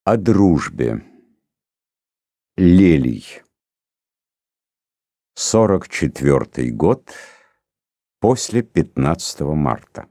О дружбе. Лелий. 44-й год после 15 марта.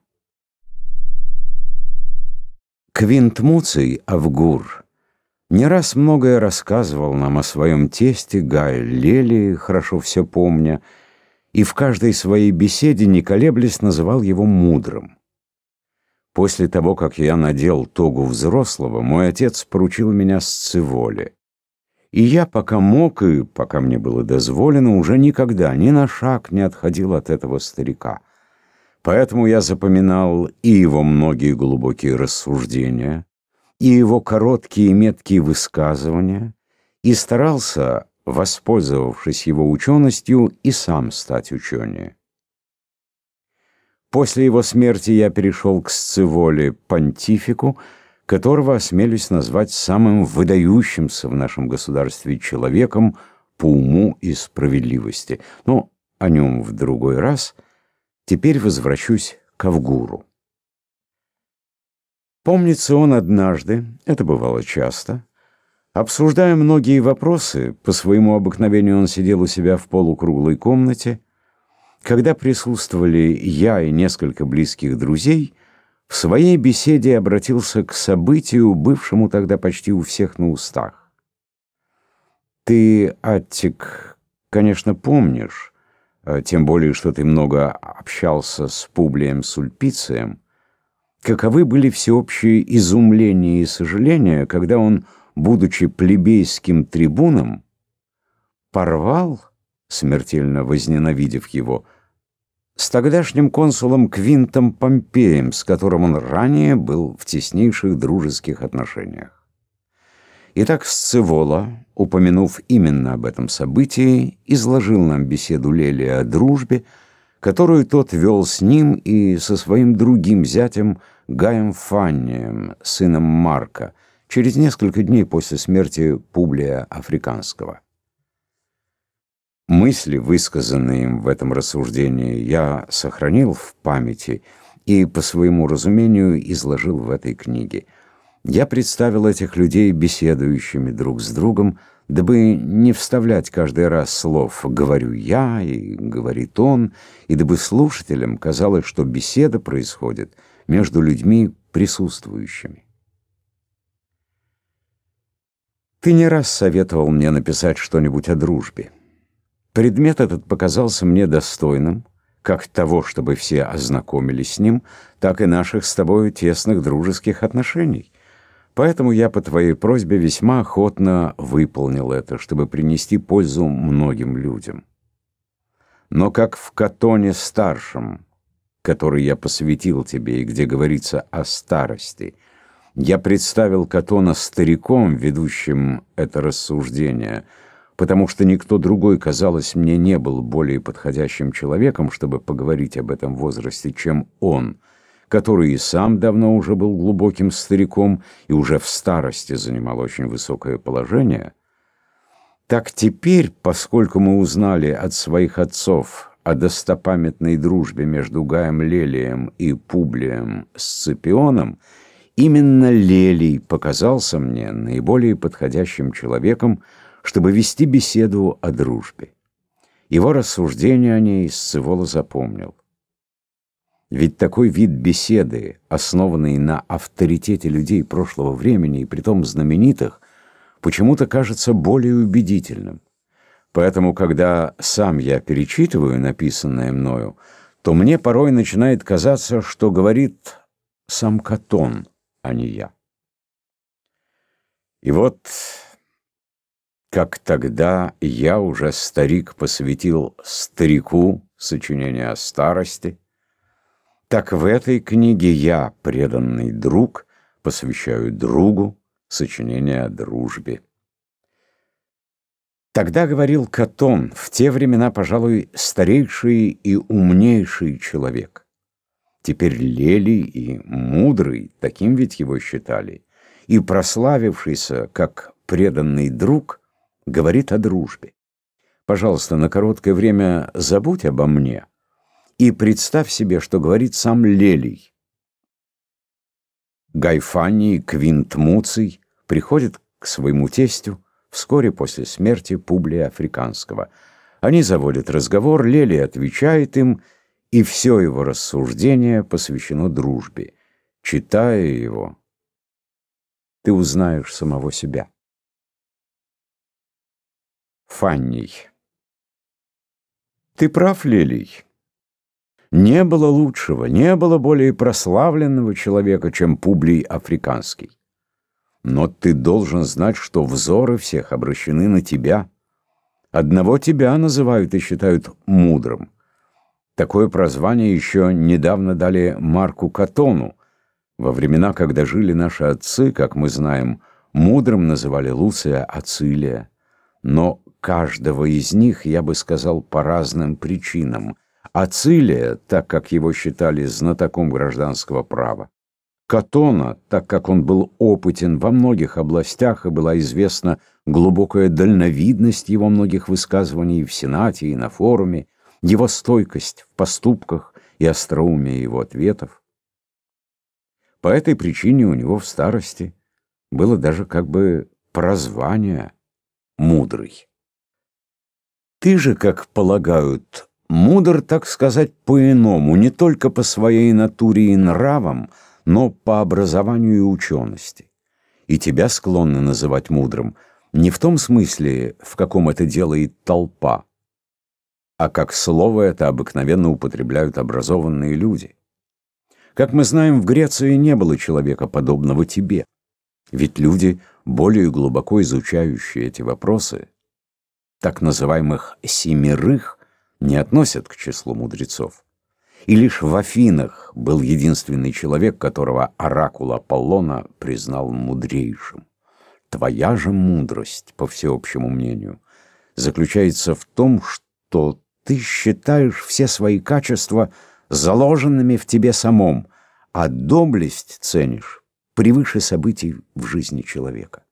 Квинт Муций Авгур не раз многое рассказывал нам о своем тесте Гае Лелии, хорошо все помня, и в каждой своей беседе, не колеблясь, называл его мудрым. После того, как я надел тогу взрослого, мой отец поручил меня Сцеволе. И я, пока мог и пока мне было дозволено, уже никогда ни на шаг не отходил от этого старика. Поэтому я запоминал и его многие глубокие рассуждения, и его короткие и меткие высказывания, и старался, воспользовавшись его ученостью, и сам стать ученее. После его смерти я перешел к Сцеволе понтифику, которого осмелюсь назвать самым выдающимся в нашем государстве человеком по уму и справедливости. Но о нем в другой раз. Теперь возвращусь к Авгуру. Помнится, он однажды, это бывало часто, обсуждая многие вопросы, по своему обыкновению он сидел у себя в полукруглой комнате, когда присутствовали я и несколько близких друзей, в своей беседе обратился к событию, бывшему тогда почти у всех на устах. Ты, Аттик, конечно, помнишь, тем более, что ты много общался с Публием Сульпицием, каковы были всеобщие изумления и сожаления, когда он, будучи плебейским трибуном, порвал, смертельно возненавидев его, с тогдашним консулом Квинтом Помпеем, с которым он ранее был в теснейших дружеских отношениях. Итак, Сцевола, упомянув именно об этом событии, изложил нам беседу Лелия о дружбе, которую тот вел с ним и со своим другим зятем Гаем Фаннием, сыном Марка, через несколько дней после смерти Публия Африканского. Мысли, высказанные им в этом рассуждении, я сохранил в памяти и, по своему разумению, изложил в этой книге. Я представил этих людей беседующими друг с другом, дабы не вставлять каждый раз слов «говорю я» и «говорит он», и дабы слушателям казалось, что беседа происходит между людьми присутствующими. Ты не раз советовал мне написать что-нибудь о дружбе. Предмет этот показался мне достойным, как того, чтобы все ознакомились с ним, так и наших с тобою тесных дружеских отношений. Поэтому я по твоей просьбе весьма охотно выполнил это, чтобы принести пользу многим людям. Но как в Катоне старшем, который я посвятил тебе и где говорится о старости, я представил Катона стариком, ведущим это рассуждение, потому что никто другой, казалось мне, не был более подходящим человеком, чтобы поговорить об этом возрасте, чем он, который и сам давно уже был глубоким стариком и уже в старости занимал очень высокое положение. Так теперь, поскольку мы узнали от своих отцов о достопамятной дружбе между Гаем Лелием и Публием Сципионом, именно Лелий показался мне наиболее подходящим человеком, чтобы вести беседу о дружбе. Его рассуждения о ней Сцевола запомнил. Ведь такой вид беседы, основанный на авторитете людей прошлого времени и притом знаменитых, почему-то кажется более убедительным. Поэтому, когда сам я перечитываю написанное мною, то мне порой начинает казаться, что говорит сам Катон, а не я. И вот, как тогда я, уже старик, посвятил старику сочинение о старости, так в этой книге я, преданный друг, посвящаю другу сочинение о дружбе. Тогда говорил Катон, в те времена, пожалуй, старейший и умнейший человек. Теперь Лелий и мудрый, таким ведь его считали, и прославившийся как преданный друг, говорит о дружбе. Пожалуйста, на короткое время забудь обо мне и представь себе, что говорит сам Лелий. Гай Фанний, Квинт Муций приходит к своему тестю вскоре после смерти Публия Африканского. Они заводят разговор, Лелий отвечает им, и все его рассуждение посвящено дружбе. Читая его, ты узнаешь самого себя. Фанний. Ты прав, Лелий. Не было лучшего, не было более прославленного человека, чем Публий Африканский. Но ты должен знать, что взоры всех обращены на тебя. Одного тебя называют и считают мудрым. Такое прозвание еще недавно дали Марку Катону. Во времена, когда жили наши отцы, как мы знаем, мудрым называли Луция Ацилия. Но каждого из них, я бы сказал, по разным причинам. Ацилия, так как его считали знатоком гражданского права. Катона, так как он был опытен во многих областях и была известна глубокая дальновидность его многих высказываний в Сенате и на форуме, его стойкость в поступках и остроумие его ответов. По этой причине у него в старости было даже как бы прозвание «мудрый». Ты же, как полагают, мудр, так сказать, по-иному, не только по своей натуре и нравам, но по образованию и учености. И тебя склонны называть мудрым не в том смысле, в каком это делает толпа, а как слово это обыкновенно употребляют образованные люди. Как мы знаем, в Греции не было человека, подобного тебе. Ведь люди, более глубоко изучающие эти вопросы, так называемых «семерых», не относят к числу мудрецов. И лишь в Афинах был единственный человек, которого оракул Аполлона признал мудрейшим. Твоя же мудрость, по всеобщему мнению, заключается в том, что ты считаешь все свои качества заложенными в тебе самом, а доблесть ценишь превыше событий в жизни человека.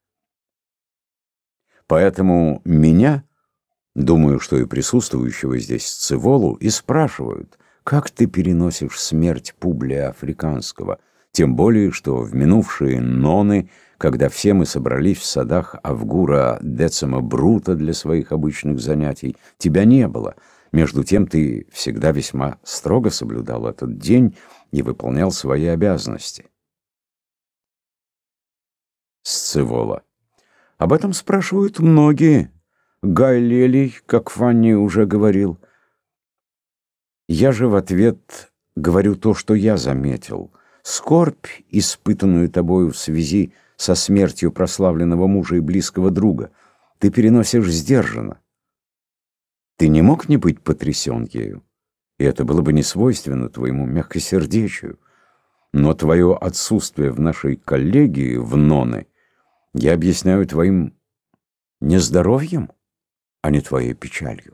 Поэтому меня, думаю, что и присутствующего здесь Сцеволу, и спрашивают, как ты переносишь смерть Публия Африканского, тем более, что в минувшие ноны, когда все мы собрались в садах Авгура Децима Брута для своих обычных занятий, тебя не было. Между тем ты всегда весьма строго соблюдал этот день и выполнял свои обязанности. Сцевола. Об этом спрашивают многие. Гай Лелий, как Фанний уже говорил. Я же в ответ говорю то, что я заметил. Скорбь, испытанную тобою в связи со смертью прославленного мужа и близкого друга, ты переносишь сдержанно. Ты не мог не быть потрясен ею, и это было бы не свойственно твоему мягкосердечию. Но твое отсутствие в нашей коллегии в ноны я объясняю твоим нездоровьем, а не твоей печалью.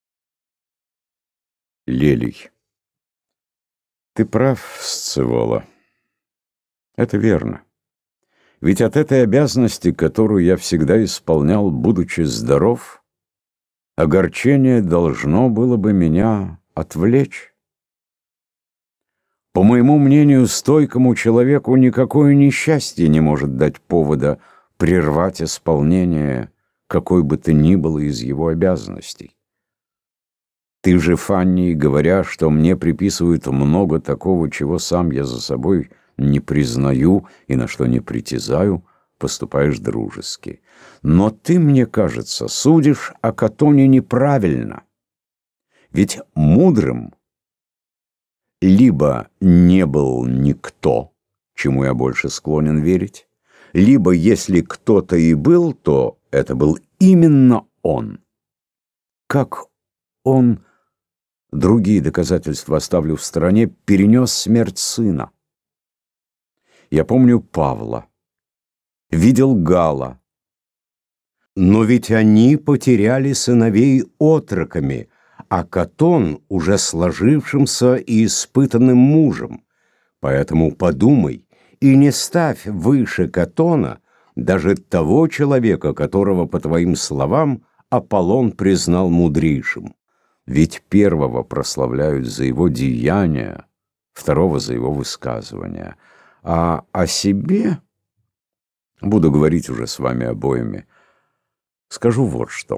Лелий. Ты прав, Сцевола. Это верно. Ведь от этой обязанности, которую я всегда исполнял, будучи здоров, огорчение должно было бы меня отвлечь. По моему мнению, стойкому человеку никакое несчастье не может дать повода прервать исполнение какой бы то ни было из его обязанностей. Ты же, Фанний, говоря, что мне приписывают много такого, чего сам я за собой не признаю и на что не притязаю, поступаешь дружески. Но ты, мне кажется, судишь о Катоне неправильно. Ведь мудрым либо не был никто, чему я больше склонен верить, либо, если кто-то и был, то это был именно он. Как он, другие доказательства оставлю в стороне, перенес смерть сына. Я помню Павла, видел Гала. Но ведь они потеряли сыновей отроками, а Катон уже сложившимся и испытанным мужем. Поэтому подумай и не ставь выше Катона даже того человека, которого, по твоим словам, Аполлон признал мудрейшим. Ведь первого прославляют за его деяния, второго за его высказывания, а о себе Буду говорить уже с вами обоими. Скажу вот что.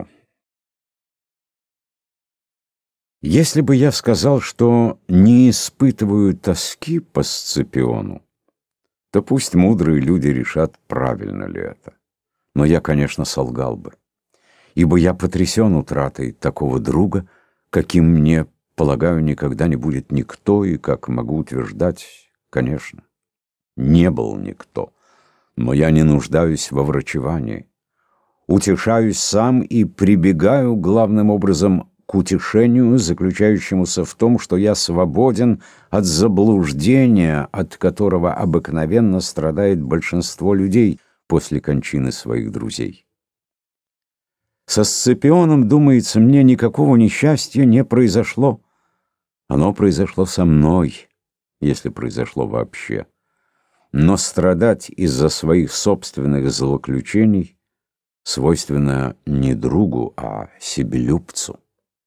Если бы я сказал, что не испытываю тоски по Сципиону, то пусть мудрые люди решат, правильно ли это. Но я, конечно, солгал бы, ибо я потрясен утратой такого друга, каким мне, полагаю, никогда не будет никто, и, как могу утверждать, конечно, не был никто. Но я не нуждаюсь во врачевании. Утешаюсь сам и прибегаю главным образом к утешению, заключающемуся в том, что я свободен от заблуждения, от которого обыкновенно страдает большинство людей после кончины своих друзей. Со Сципионом, думается мне, никакого несчастья не произошло. Оно произошло со мной, если произошло вообще. Но страдать из-за своих собственных злоключений свойственно не другу, а себелюбцу.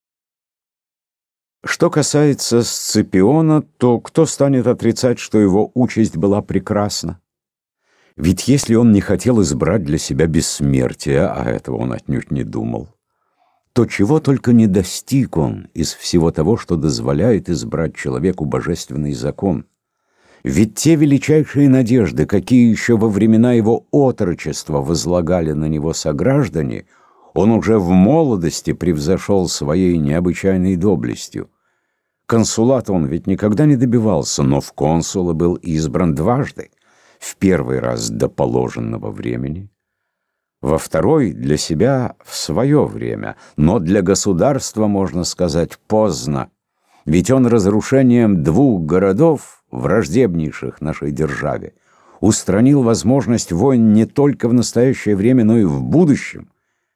Что касается Сципиона, то кто станет отрицать, что его участь была прекрасна? Ведь если он не хотел избрать для себя бессмертия, а этого он отнюдь не думал, то чего только не достиг он из всего того, что дозволяет избрать человеку божественный закон. Ведь те величайшие надежды, какие еще во времена его отрочества возлагали на него сограждане, он уже в молодости превзошел своей необычайной доблестью. Консулата он ведь никогда не добивался, но в консулы был избран дважды. В первый раз до положенного времени, во второй для себя в свое время, но для государства, можно сказать, поздно. Ведь он разрушением двух городов, враждебнейших нашей державе, устранил возможность войн не только в настоящее время, но и в будущем.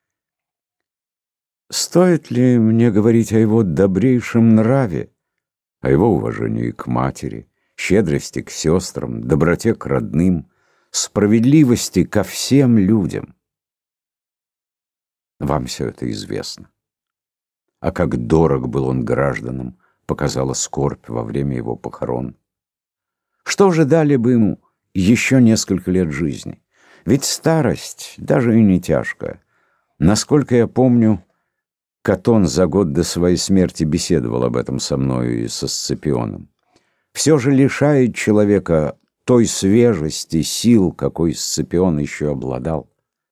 Стоит ли мне говорить о его добрейшем нраве, о его уважении к матери, щедрости к сестрам, доброте к родным, справедливости ко всем людям? Вам все это известно. А как дорог был он гражданам, показала скорбь во время его похорон. Что же дали бы ему еще несколько лет жизни? Ведь старость даже и не тяжкая. Насколько я помню, Катон за год до своей смерти беседовал об этом со мною и со Сципионом. Все же лишает человека той свежести, сил, какой Сципион еще обладал.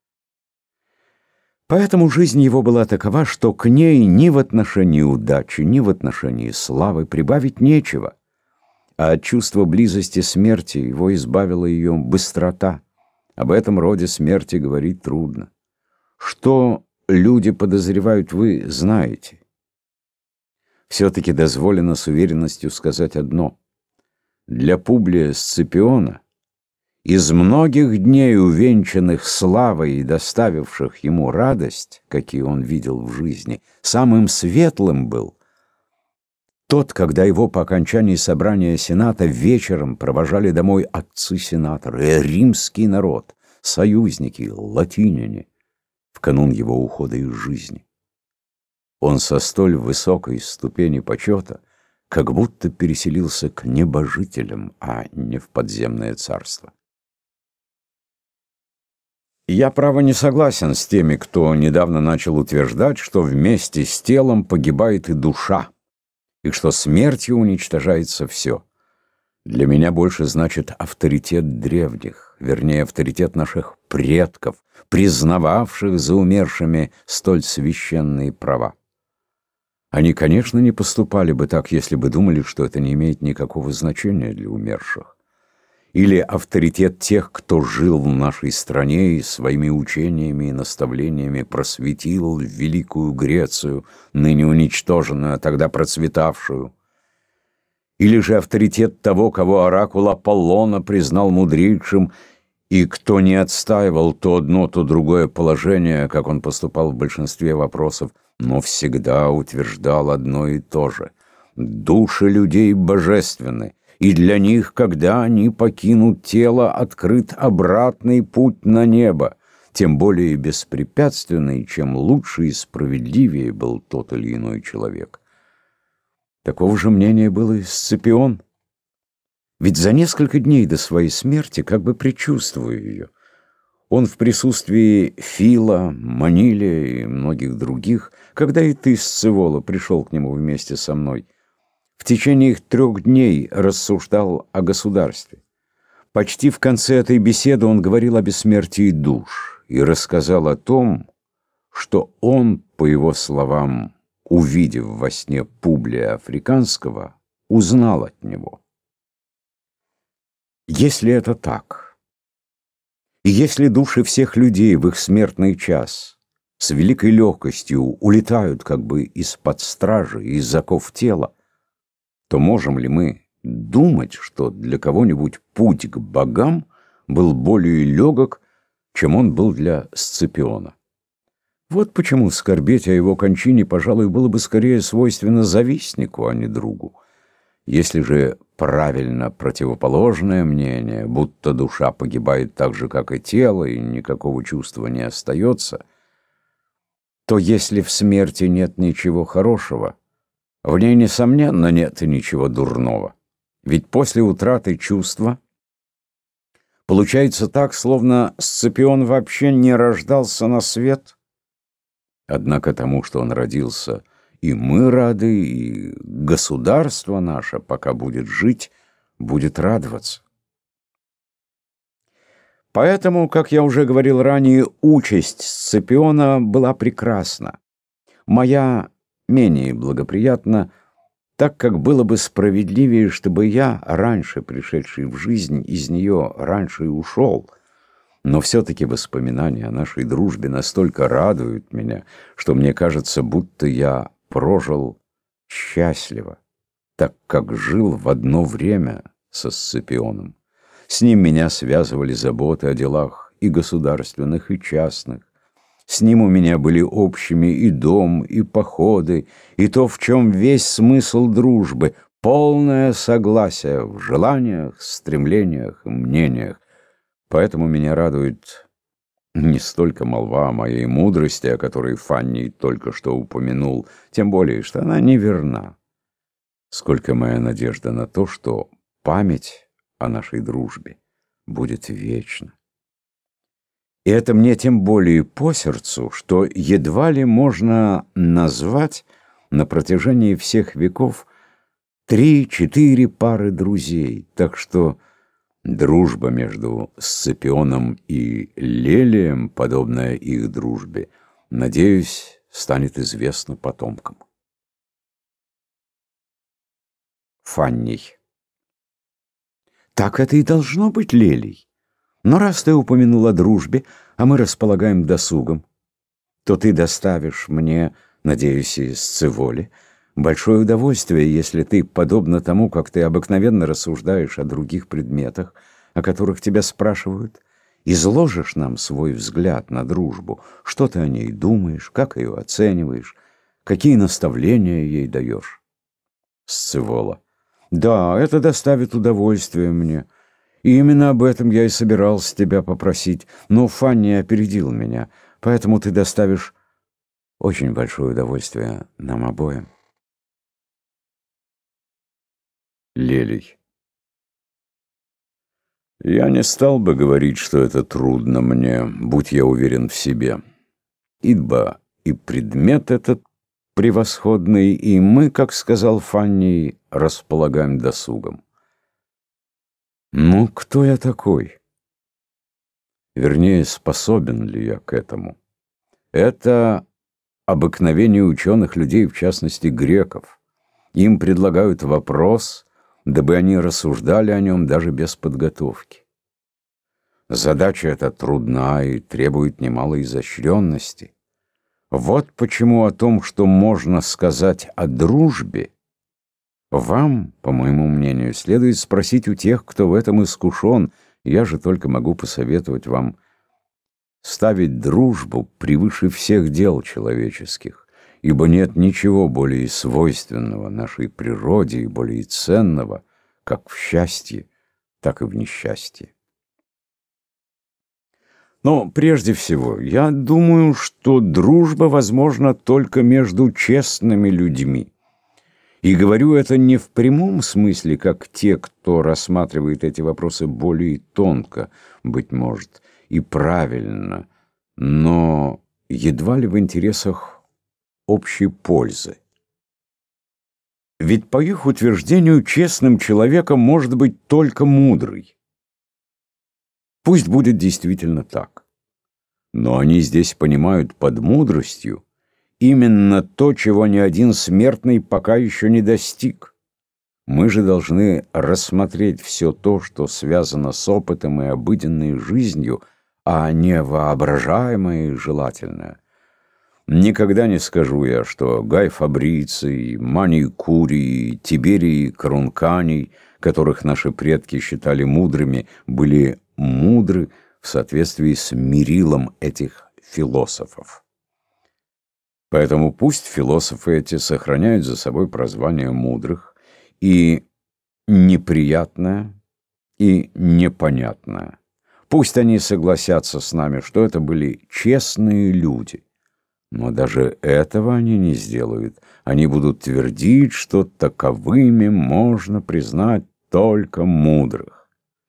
Поэтому жизнь его была такова, что к ней ни в отношении удачи, ни в отношении славы прибавить нечего, а от чувства близости смерти его избавила ее быстрота. Об этом роде смерти говорить трудно. Что люди подозревают, вы знаете. Все-таки дозволено с уверенностью сказать одно. Для Публия Сципиона из многих дней, увенчанных славой и доставивших ему радость, какие он видел в жизни, самым светлым был тот, когда его по окончании собрания Сената вечером провожали домой отцы-сенаторы, римский народ, союзники, латиняне, в канун его ухода из жизни. Он со столь высокой ступени почета как будто переселился к небожителям, а не в подземное царство. Я, право, не согласен с теми, кто недавно начал утверждать, что вместе с телом погибает и душа, и что смертью уничтожается все. Для меня больше значит авторитет древних, вернее, авторитет наших предков, признававших за умершими столь священные права. Они, конечно, не поступали бы так, если бы думали, что это не имеет никакого значения для умерших. Или авторитет тех, кто жил в нашей стране и своими учениями и наставлениями просветил Великую Грецию, ныне уничтоженную, а тогда процветавшую. Или же авторитет того, кого оракул Аполлона признал мудрейшим, и кто не отстаивал то одно, то другое положение, как он поступал в большинстве вопросов, но всегда утверждал одно и то же. Души людей божественны, и для них, когда они покинут тело, открыт обратный путь на небо, тем более беспрепятственный, чем лучше и справедливее был тот или иной человек. Такого же мнения был и Сципион. Ведь за несколько дней до своей смерти, как бы предчувствуя ее, Он в присутствии Фила, Манилия и многих других, когда и ты, Сцевола, пришел к нему вместе со мной, в течение их 3 дней рассуждал о государстве. Почти в конце этой беседы он говорил о бессмертии душ и рассказал о том, что он, по его словам, увидев во сне Публия Африканского, узнал от него. Если это так, и если души всех людей в их смертный час с великой легкостью улетают как бы из-под стражи, из оков тела, то можем ли мы думать, что для кого-нибудь путь к богам был более легок, чем он был для Сципиона? Вот почему скорбеть о его кончине, пожалуй, было бы скорее свойственно завистнику, а не другу. Если же правильно противоположное мнение, будто душа погибает так же, как и тело, и никакого чувства не остается, то если в смерти нет ничего хорошего, в ней, несомненно, нет и ничего дурного. Ведь после утраты чувства получается так, словно Сципион вообще не рождался на свет. Однако тому, что он родился, и мы рады, и государство наше, пока будет жить, будет радоваться. Поэтому, как я уже говорил ранее, участь Сципиона была прекрасна. Моя менее благоприятна, так как было бы справедливее, чтобы я, раньше пришедший в жизнь, из нее раньше и ушел. Но все-таки воспоминания о нашей дружбе настолько радуют меня, что мне кажется, будто я прожил счастливо, так как жил в одно время со Сципионом. С ним меня связывали заботы о делах и государственных, и частных. С ним у меня были общими и дом, и походы, и то, в чем весь смысл дружбы, полное согласие в желаниях, стремлениях и мнениях. Поэтому меня радует не столько молва о моей мудрости, о которой Фанни только что упомянул, тем более, что она неверна, сколько моя надежда на то, что память о нашей дружбе будет вечна. И это мне тем более по сердцу, что едва ли можно назвать на протяжении всех веков 3-4 пары друзей, так что дружба между Сципионом и Лелием, подобная их дружбе, надеюсь, станет известна потомкам. Фанний. Так это и должно быть, Лелий. Но раз ты упомянул о дружбе, а мы располагаем досугом, то ты доставишь мне, надеюсь, и Сцеволе, большое удовольствие, если ты, подобно тому, как ты обыкновенно рассуждаешь о других предметах, о которых тебя спрашивают, изложишь нам свой взгляд на дружбу, что ты о ней думаешь, как ее оцениваешь, какие наставления ей даешь. Сцевола. Да, это доставит удовольствие мне. И именно об этом я и собирался тебя попросить, но Фанни опередил меня, поэтому ты доставишь очень большое удовольствие нам обоим. Лелий. Я не стал бы говорить, что это трудно мне, будь я уверен в себе. Ибо и предмет этот превосходный, и мы, как сказал Фанни, располагаем досугом. Ну, кто я такой? Вернее, способен ли я к этому? Это обыкновение ученых людей, в частности греков. Им предлагают вопрос, дабы они рассуждали о нем даже без подготовки. Задача эта трудна и требует немалой изощренности. Вот почему о том, что можно сказать о дружбе, вам, по моему мнению, следует спросить у тех, кто в этом искушен. Я же только могу посоветовать вам ставить дружбу превыше всех дел человеческих, ибо нет ничего более свойственного нашей природе и более ценного, как в счастье, так и в несчастье. Но прежде всего, я думаю, что дружба возможна только между честными людьми. И говорю это не в прямом смысле, как те, кто рассматривает эти вопросы более тонко, быть может, и правильно, но едва ли в интересах общей пользы. Ведь по их утверждению честным человеком может быть только мудрый. Пусть будет действительно так. Но они здесь понимают под мудростью именно то, чего ни один смертный пока еще не достиг. Мы же должны рассмотреть все то, что связано с опытом и обыденной жизнью, а не воображаемое и желательное. Никогда не скажу я, что Гай Фабриций, Маний Курий, Тиберий Карунканий, которых наши предки считали мудрыми, были мудры в соответствии с мерилом этих философов. Поэтому пусть философы эти сохраняют за собой прозвание мудрых, и неприятное, и непонятное. Пусть они согласятся с нами, что это были честные люди. Но даже этого они не сделают. Они будут твердить, что таковыми можно признать только мудрых.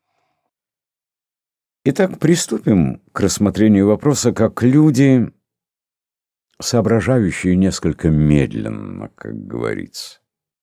Итак, приступим к рассмотрению вопроса как люди, соображающие несколько медленно, как говорится.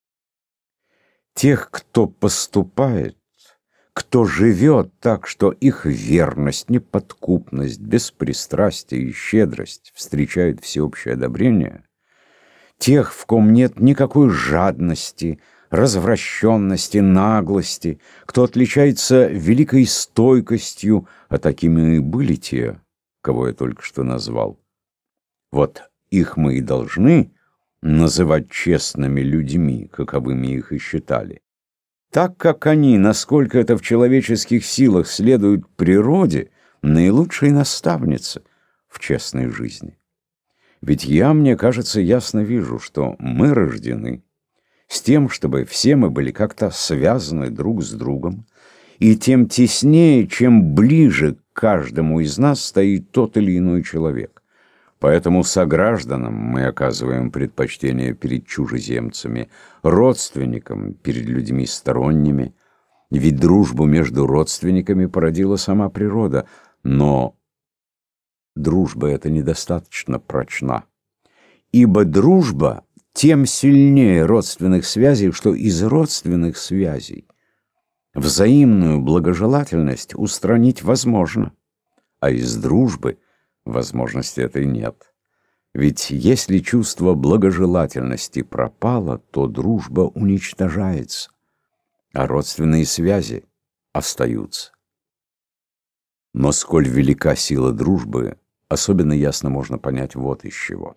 Тех, кто поступает, кто живет так, что их верность, неподкупность, беспристрастие и щедрость встречают всеобщее одобрение, тех, в ком нет никакой жадности, развращенности, наглости, кто отличается великой стойкостью, а такими и были те, кого я только что назвал. Вот их мы и должны называть честными людьми, каковыми их и считали. Так как они, насколько это в человеческих силах, следуют природе, наилучшей наставнице в честной жизни. Ведь я, мне кажется, ясно вижу, что мы рождены с тем, чтобы все мы были как-то связаны друг с другом, и тем теснее, чем ближе к каждому из нас стоит тот или иной человек. Поэтому согражданам мы оказываем предпочтение перед чужеземцами, родственникам перед людьми сторонними. Ведь дружбу между родственниками породила сама природа, но дружба эта недостаточно прочна. Ибо дружба тем сильнее родственных связей, что из родственных связей взаимную благожелательность устранить возможно, а из дружбы возможности этой нет. Ведь если чувство благожелательности пропало, то дружба уничтожается, а родственные связи остаются. Но сколь велика сила дружбы, особенно ясно можно понять вот из чего.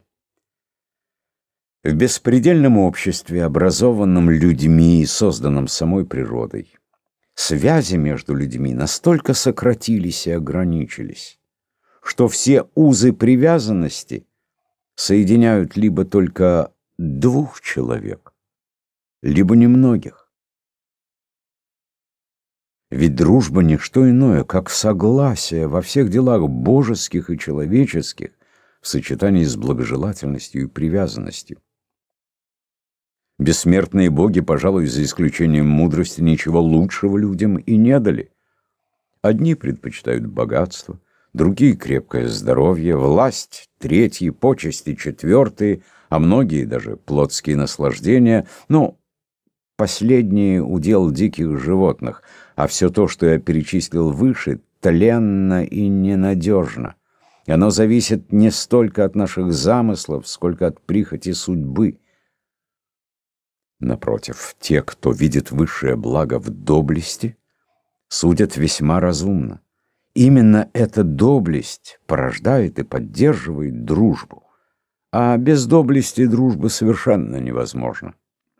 В беспредельном обществе, образованном людьми и созданном самой природой, связи между людьми настолько сократились и ограничились, что все узы привязанности соединяют либо только двух человек, либо немногих. Ведь дружба не что иное, как согласие во всех делах божеских и человеческих в сочетании с благожелательностью и привязанностью. Бессмертные боги, пожалуй, за исключением мудрости, ничего лучшего людям и не дали. Одни предпочитают богатство, другие — крепкое здоровье, власть, третьи — почести, четвертые, а многие даже плотские наслаждения, но последние — удел диких животных, а все то, что я перечислил выше, тленно и ненадежно. Оно зависит не столько от наших замыслов, сколько от прихоти судьбы. Напротив, те, кто видит высшее благо в доблести, судят весьма разумно. Именно эта доблесть порождает и поддерживает дружбу, а без доблести дружба совершенно невозможна.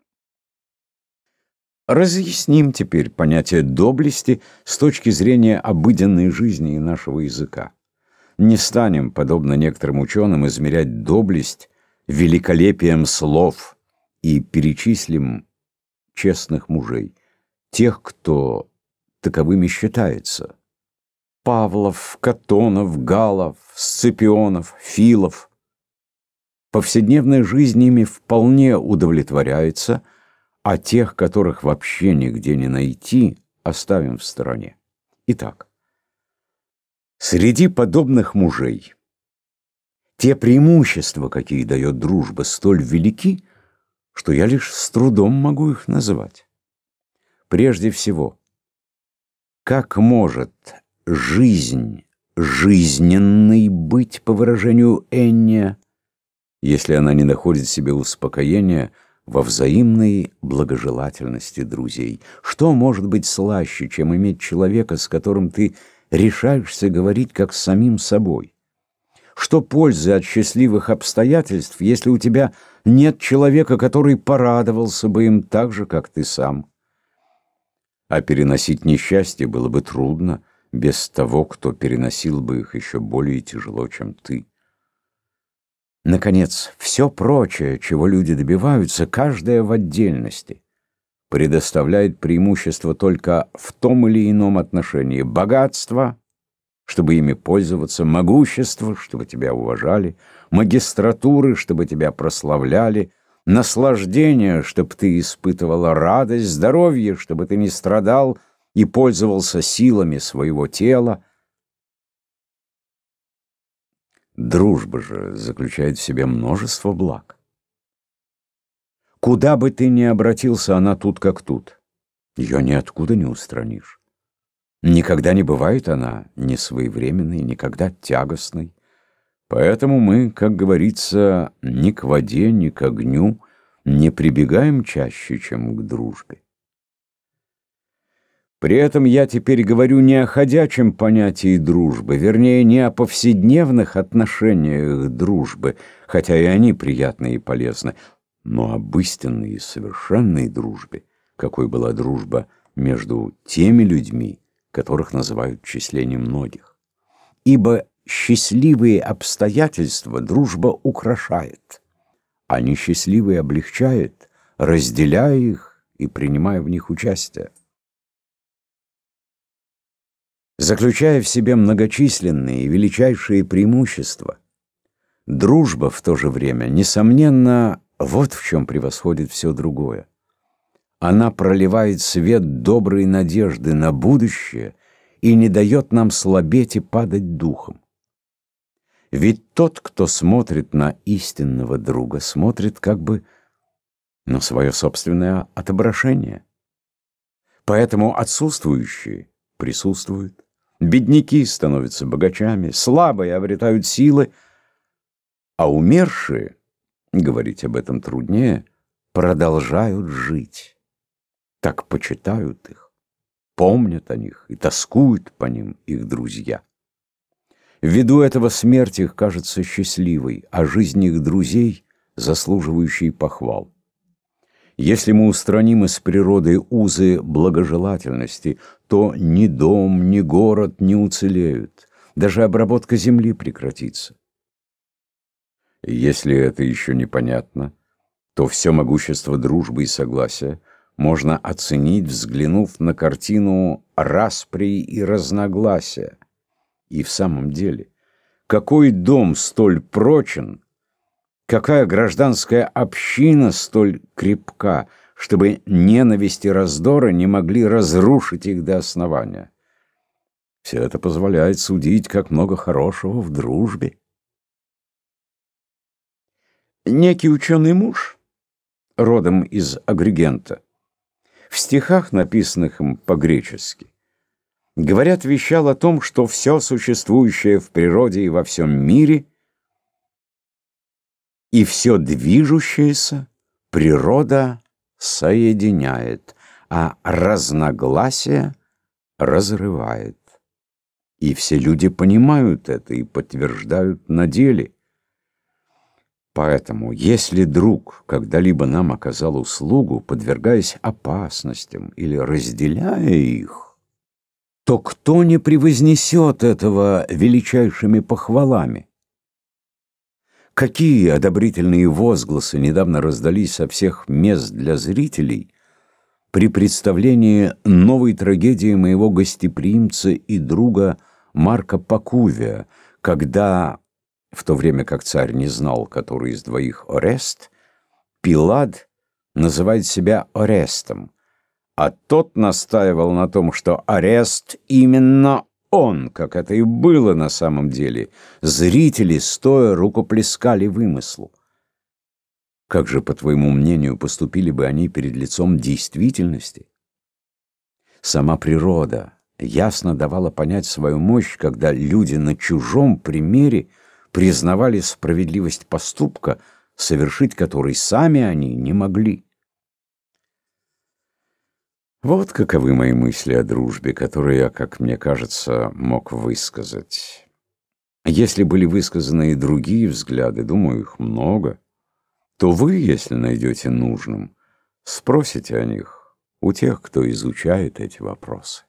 Разъясним теперь понятие доблести с точки зрения обыденной жизни и нашего языка. Не станем, подобно некоторым ученым, измерять доблесть великолепием слов и перечислим честных мужей, тех, кто таковыми считается. Павлов, Катонов, Галов, Сципионов, Филов. Повседневная жизнь ими вполне удовлетворяется, а тех, которых вообще нигде не найти, оставим в стороне. Итак, Среди подобных мужей те преимущества, какие дает дружба, столь велики, что я лишь с трудом могу их назвать. Прежде всего, как может жизнь жизненной быть, по выражению Энния, если она не находит себе успокоения во взаимной благожелательности друзей? Что может быть слаще, чем иметь человека, с которым ты решаешься говорить как с самим собой? Что пользы от счастливых обстоятельств, если у тебя нет человека, который порадовался бы им так же, как ты сам? А переносить несчастье было бы трудно без того, кто переносил бы их еще более тяжело, чем ты. Наконец, все прочее, чего люди добиваются, каждое в отдельности, предоставляет преимущество только в том или ином отношении. Богатство, чтобы ими пользоваться, могущество, чтобы тебя уважали, магистратуры, чтобы тебя прославляли, наслаждение, чтобы ты испытывала радость, здоровье, чтобы ты не страдал и пользовался силами своего тела. Дружба же заключает в себе множество благ. Куда бы ты ни обратился, она тут как тут. Ее ниоткуда не устранишь. Никогда не бывает она ни своевременной, никогда тягостной. Поэтому мы, как говорится, ни к воде, ни к огню не прибегаем чаще, чем к дружбе. При этом я теперь говорю не о ходячем понятии дружбы, вернее, не о повседневных отношениях дружбы, хотя и они приятны и полезны, но об истинной и совершенной дружбе, какой была дружба между теми людьми, которых называют в числе немногих. Ибо счастливые обстоятельства дружба украшает, а несчастливые облегчает, разделяя их и принимая в них участие. Заключая в себе многочисленные и величайшие преимущества, дружба в то же время, несомненно, вот в чем превосходит все другое. Она проливает свет доброй надежды на будущее и не дает нам слабеть и падать духом. Ведь тот, кто смотрит на истинного друга, смотрит как бы на свое собственное отображение. Поэтому отсутствующие присутствуют, бедняки становятся богачами, слабые обретают силы, а умершие, говорить об этом труднее, продолжают жить. Так почитают их, помнят о них и тоскуют по ним их друзья. Ввиду этого смерть их кажется счастливой, а жизнь их друзей заслуживающей похвал. Если мы устраним из природы узы благожелательности, то ни дом, ни город не уцелеют, даже обработка земли прекратится. Если это еще непонятно, то все могущество дружбы и согласия можно оценить, взглянув на картину распри и разногласия. И в самом деле, какой дом столь прочен, какая гражданская община столь крепка, чтобы ненависть и раздоры не могли разрушить их до основания? Все это позволяет судить, как много хорошего в дружбе. Некий ученый муж, родом из Агригента, в стихах, написанных им по-гречески, говорят, вещал о том, что все существующее в природе и во всем мире и все движущееся природа соединяет, а разногласия разрывает. И все люди понимают это и подтверждают на деле. Поэтому, если друг когда-либо нам оказал услугу, подвергаясь опасностям или разделяя их, то кто не превознесет этого величайшими похвалами? Какие одобрительные возгласы недавно раздались со всех мест для зрителей при представлении новой трагедии моего гостеприимца и друга Марка Пакувия, когда, в то время как царь не знал, который из двоих Орест, Пилад называет себя Орестом, а тот настаивал на том, что Орест именно он, как это и было на самом деле. Зрители, стоя, рукоплескали вымыслу. Как же, по твоему мнению, поступили бы они перед лицом действительности? Сама природа ясно давала понять свою мощь, когда люди на чужом примере признавали справедливость поступка, совершить который сами они не могли. Вот каковы мои мысли о дружбе, которые я, как мне кажется, мог высказать. Если были высказаны и другие взгляды, думаю, их много, то вы, если найдете нужным, спросите о них у тех, кто изучает эти вопросы.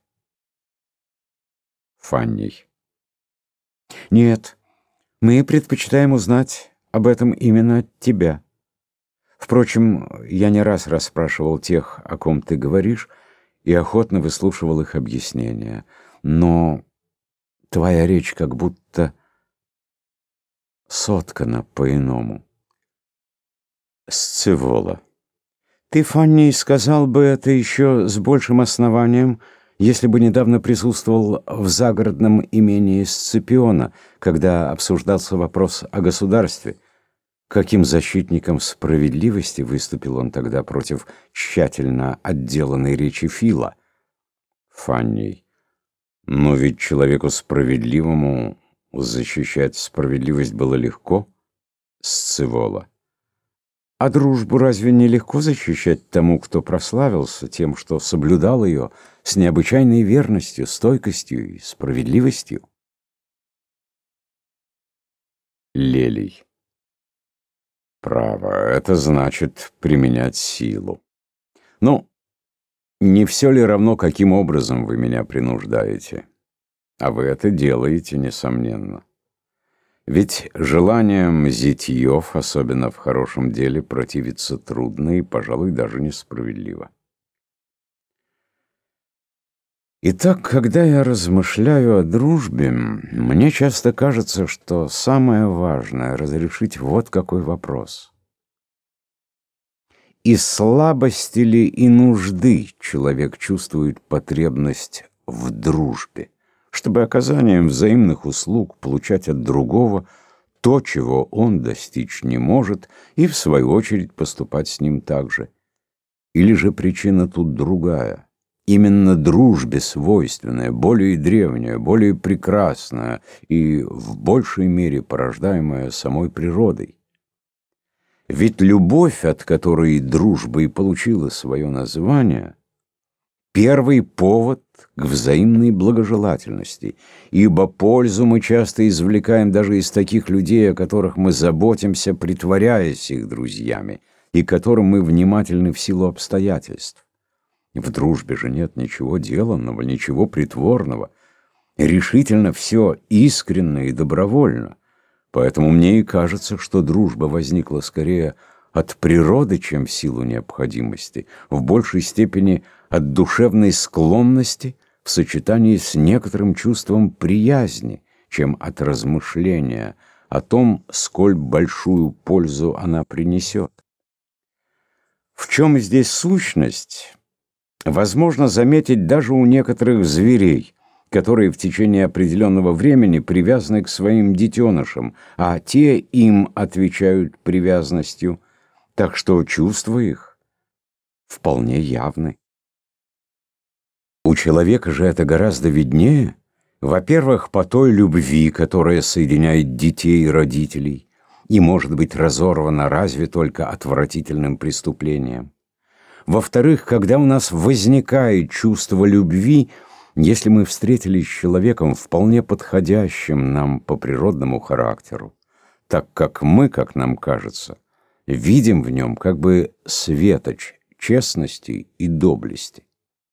Фанний. Нет, мы предпочитаем узнать об этом именно от тебя. Впрочем, я не раз расспрашивал тех, о ком ты говоришь, и охотно выслушивал их объяснения. Но твоя речь как будто соткана по-иному. Сцевола. Ты, Фанни, сказал бы это еще с большим основанием, если бы недавно присутствовал в загородном имении Сципиона, когда обсуждался вопрос о государстве. Каким защитником справедливости выступил он тогда против тщательно отделанной речи Фила? Фанний. Но ведь человеку справедливому защищать справедливость было легко. Сцевола. А дружбу разве не легко защищать тому, кто прославился тем, что соблюдал ее с необычайной верностью, стойкостью и справедливостью? Лелий. Право, это значит применять силу. Ну, не все ли равно, каким образом вы меня принуждаете? А вы это делаете, несомненно. Ведь желанием зятьев, особенно в хорошем деле, противиться трудно и, пожалуй, даже несправедливо. Итак, когда я размышляю о дружбе, мне часто кажется, что самое важное — разрешить вот какой вопрос. Из слабости ли и нужды человек чувствует потребность в дружбе, чтобы оказанием взаимных услуг получать от другого то, чего он достичь не может, и, в свою очередь, поступать с ним так же? Или же причина тут другая? Именно дружбе свойственная, более древняя, более прекрасная и в большей мере порождаемая самой природой. Ведь любовь, от которой дружба и получила свое название, первый повод к взаимной благожелательности, ибо пользу мы часто извлекаем даже из таких людей, о которых мы заботимся, притворяясь их друзьями, и которым мы внимательны в силу обстоятельств. В дружбе же нет ничего деланного, ничего притворного. Решительно все искренно и добровольно. Поэтому мне и кажется, что дружба возникла скорее от природы, чем в силу необходимости, в большей степени от душевной склонности в сочетании с некоторым чувством приязни, чем от размышления о том, сколь большую пользу она принесет. В чем здесь сущность? Возможно заметить даже у некоторых зверей, которые в течение определенного времени привязаны к своим детенышам, а те им отвечают привязанностью, так что чувства их вполне явны. У человека же это гораздо виднее, во-первых, по той любви, которая соединяет детей и родителей, и может быть разорвана разве только отвратительным преступлением. Во-вторых, когда у нас возникает чувство любви, если мы встретились с человеком, вполне подходящим нам по природному характеру, так как мы, как нам кажется, видим в нем как бы светоч честности и доблести.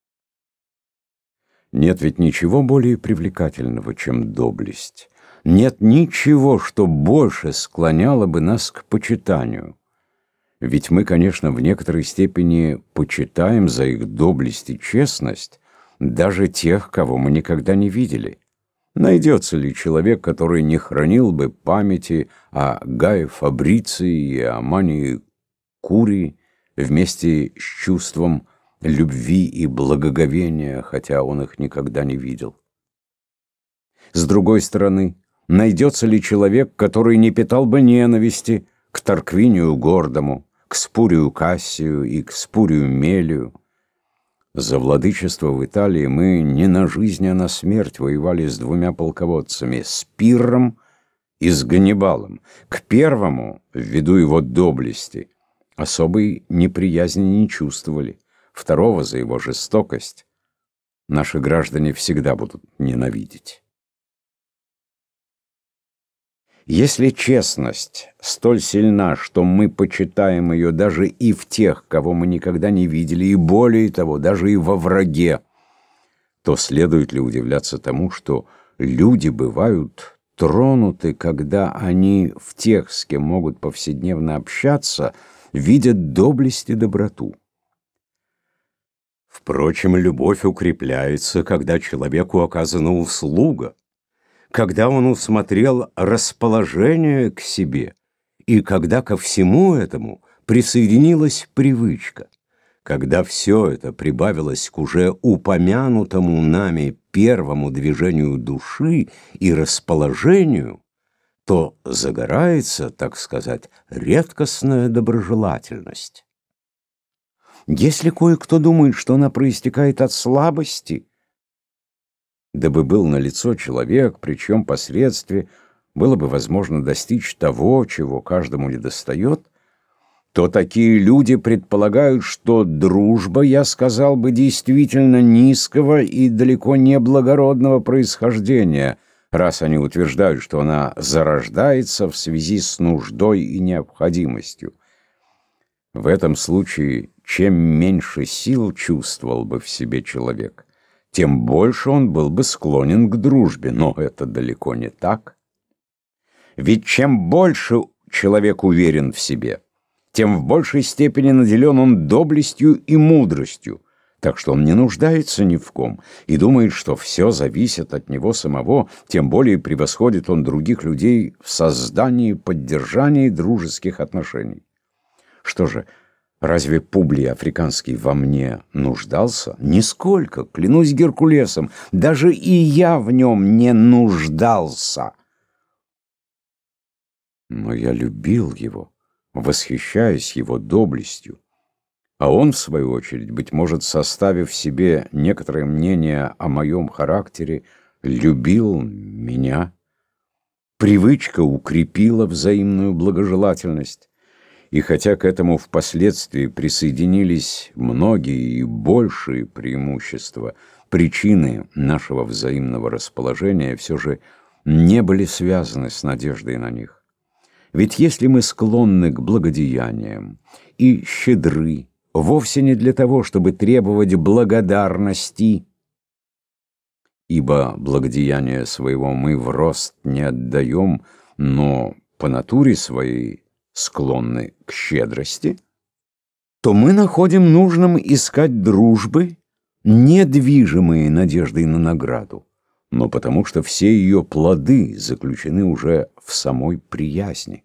Нет ведь ничего более привлекательного, чем доблесть. Нет ничего, что больше склоняло бы нас к почитанию. Ведь мы, конечно, в некоторой степени почитаем за их доблесть и честность даже тех, кого мы никогда не видели. Найдется ли человек, который не хранил бы памяти о Гае Фабриции и о Мании Курии вместе с чувством любви и благоговения, хотя он их никогда не видел? С другой стороны, найдется ли человек, который не питал бы ненависти к Тарквинию Гордому, к Спурию Кассию и к Спурию Мелию? За владычество в Италии мы не на жизнь, а на смерть воевали с двумя полководцами, с Пирром и с Ганнибалом. К первому, ввиду его доблести, особой неприязни не чувствовали. Второго за его жестокость наши граждане всегда будут ненавидеть. Если честность столь сильна, что мы почитаем ее даже и в тех, кого мы никогда не видели, и более того, даже и во враге, то следует ли удивляться тому, что люди бывают тронуты, когда они в тех, с кем могут повседневно общаться, видят доблесть и доброту? Впрочем, любовь укрепляется, когда человеку оказана услуга, когда он усмотрел расположение к себе, и когда ко всему этому присоединилась привычка, когда все это прибавилось к уже упомянутому нами первому движению души и расположению, то загорается, так сказать, редкостная доброжелательность. Если кое-кто думает, что она проистекает от слабости, дабы был налицо человек, при чьем посредстве было бы возможно достичь того, чего каждому недостает, то такие люди предполагают, что дружба, я сказал бы, действительно низкого и далеко не благородного происхождения, раз они утверждают, что она зарождается в связи с нуждой и необходимостью. В этом случае, чем меньше сил чувствовал бы в себе человек, тем больше он был бы склонен к дружбе, но это далеко не так. Ведь чем больше человек уверен в себе, тем в большей степени наделен он доблестью и мудростью, так что он не нуждается ни в ком и думает, что все зависит от него самого, тем более превосходит он других людей в создании и поддержании дружеских отношений. Что же, разве Публий Африканский во мне нуждался? Нисколько, клянусь Геркулесом, даже и я в нем не нуждался. Но я любил его, восхищаясь его доблестью, а он, в свою очередь, быть может, составив себе некоторое мнение о моем характере, любил меня. Привычка укрепила взаимную благожелательность. И хотя к этому впоследствии присоединились многие и большие преимущества, причины нашего взаимного расположения все же не были связаны с надеждой на них. Ведь если мы склонны к благодеяниям и щедры, вовсе не для того, чтобы требовать благодарности, ибо благодеяния своего мы в рост не отдаем, но по натуре своей склонны к щедрости, то мы находим нужным искать дружбы, не движимые надеждой на награду, но потому что все ее плоды заключены уже в самой приязни.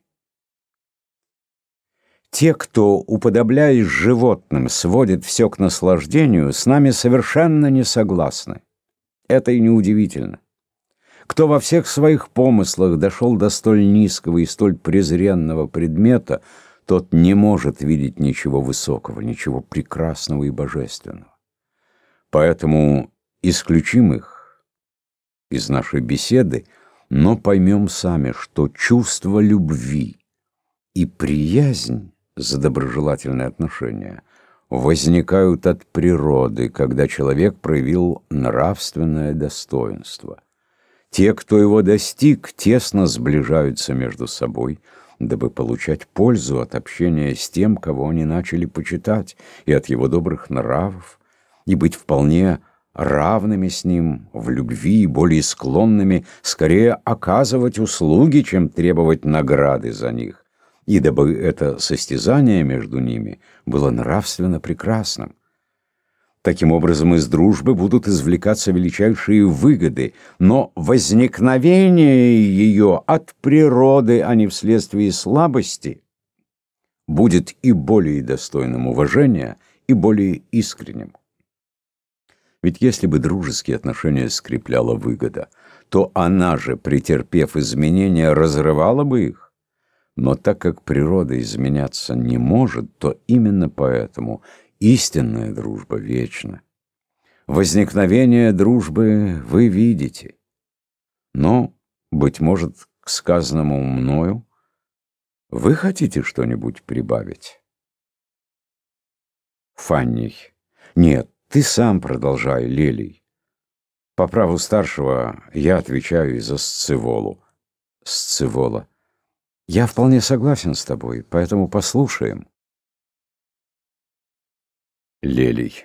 Те, кто, уподобляясь животным, сводит все к наслаждению, с нами совершенно не согласны. Это и неудивительно. Кто во всех своих помыслах дошел до столь низкого и столь презренного предмета, тот не может видеть ничего высокого, ничего прекрасного и божественного. Поэтому исключим их из нашей беседы, но поймем сами, что чувство любви и приязнь за доброжелательные отношения возникают от природы, когда человек проявил нравственное достоинство. Те, кто его достиг, тесно сближаются между собой, дабы получать пользу от общения с тем, кого они начали почитать, и от его добрых нравов, и быть вполне равными с ним в любви и более склонными скорее оказывать услуги, чем требовать награды за них, и дабы это состязание между ними было нравственно прекрасным. Таким образом, из дружбы будут извлекаться величайшие выгоды, но возникновение ее от природы, а не вследствие слабости, будет и более достойным уважения, и более искренним. Ведь если бы дружеские отношения скрепляла выгода, то она же, претерпев изменения, разрывала бы их. Но так как природа изменяться не может, то именно поэтому истинная дружба вечна. Возникновение дружбы вы видите. Но, быть может, к сказанному мною, вы хотите что-нибудь прибавить? Фанни. Нет, ты сам продолжай, Лелий. По праву старшего я отвечаю и за Сцеволу. Сцевола. Я вполне согласен с тобой, поэтому послушаем. Лелий.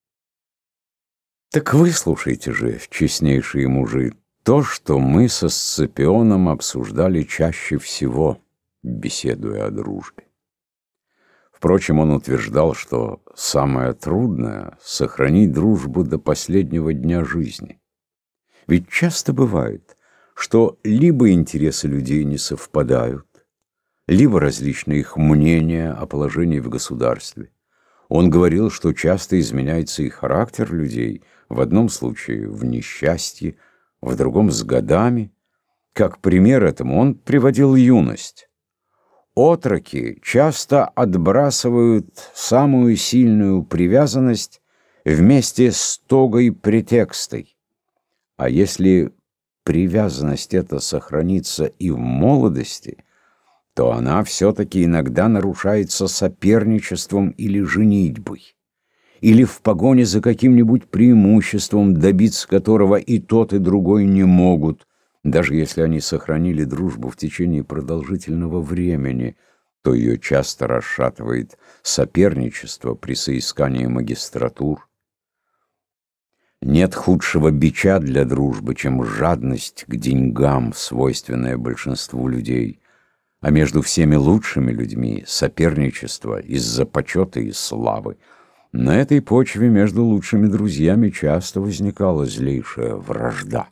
Так выслушайте же, честнейшие мужи, то, что мы со Сципионом обсуждали чаще всего, беседуя о дружбе. Впрочем, он утверждал, что самое трудное — сохранить дружбу до последнего дня жизни. Ведь часто бывает, что либо интересы людей не совпадают, либо различны их мнения о положении в государстве. Он говорил, что часто изменяется и характер людей, в одном случае в несчастье, в другом с годами. Как пример этому он приводил юность. Отроки часто отбрасывают самую сильную привязанность вместе с тогой претекстой. А если привязанность эта сохранится и в молодости, то она все-таки иногда нарушается соперничеством или женитьбой, или в погоне за каким-нибудь преимуществом, добиться которого и тот, и другой не могут. Даже если они сохранили дружбу в течение продолжительного времени, то ее часто расшатывает соперничество при соискании магистратур. Нет худшего бича для дружбы, чем жадность к деньгам, свойственная большинству людей. А между всеми лучшими людьми соперничество из-за почета и славы. На этой почве между лучшими друзьями часто возникала злейшая вражда.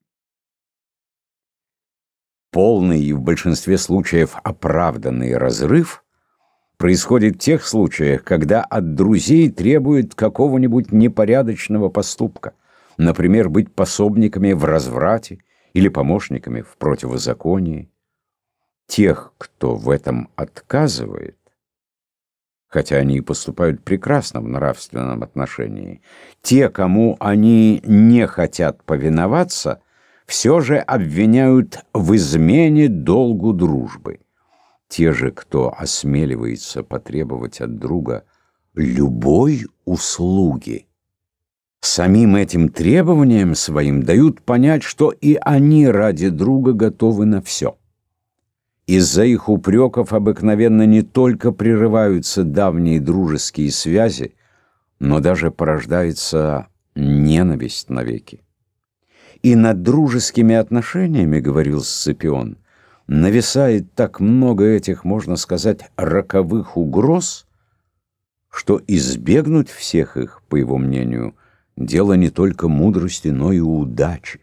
Полный и в большинстве случаев оправданный разрыв происходит в тех случаях, когда от друзей требуют какого-нибудь непорядочного поступка, например, быть пособниками в разврате или помощниками в противозаконии. Тех, кто в этом отказывает, хотя они и поступают прекрасно в нравственном отношении, те, кому они не хотят повиноваться, все же обвиняют в измене долгу дружбы. Те же, кто осмеливается потребовать от друга любой услуги, самим этим требованием своим дают понять, что и они ради друга готовы на все. Из-за их упреков обыкновенно не только прерываются давние дружеские связи, но даже порождается ненависть навеки. И над дружескими отношениями, говорил Сципион, нависает так много этих, можно сказать, роковых угроз, что избегнуть всех их, по его мнению, дело не только мудрости, но и удачи.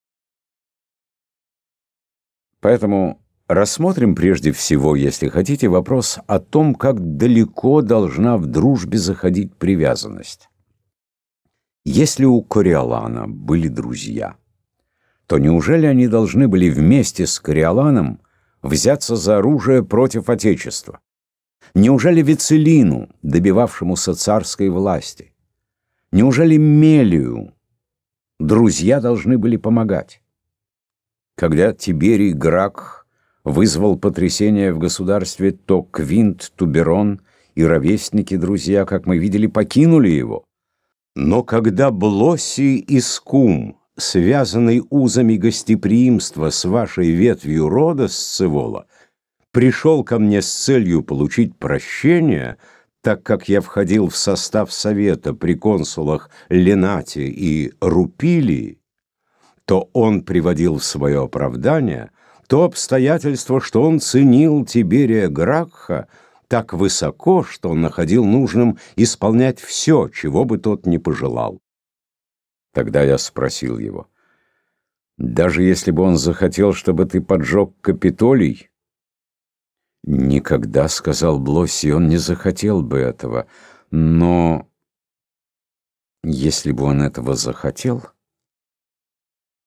Поэтому рассмотрим прежде всего, если хотите, вопрос о том, как далеко должна в дружбе заходить привязанность. Если у Кориолана были друзья, то неужели они должны были вместе с Кориоланом взяться за оружие против Отечества? Неужели Вицелину, добивавшемуся царской власти? Неужели Мелию друзья должны были помогать? Когда Тиберий Гракх вызвал потрясение в государстве, то Квинт Туберон и ровесники друзья, как мы видели, покинули его. Но когда Блоссий и Скум, связанный узами гостеприимства с вашей ветвью рода Сцевола, пришел ко мне с целью получить прощение, так как я входил в состав совета при консулах Ленате и Рупилии, то он приводил в свое оправдание то обстоятельство, что он ценил Тиберия Гракха так высоко, что он находил нужным исполнять все, чего бы тот ни пожелал. Тогда я спросил его: «Даже если бы он захотел, чтобы ты поджег Капитолий?» «Никогда, — сказал Блоссий, — он не захотел бы этого. Но если бы он этого захотел,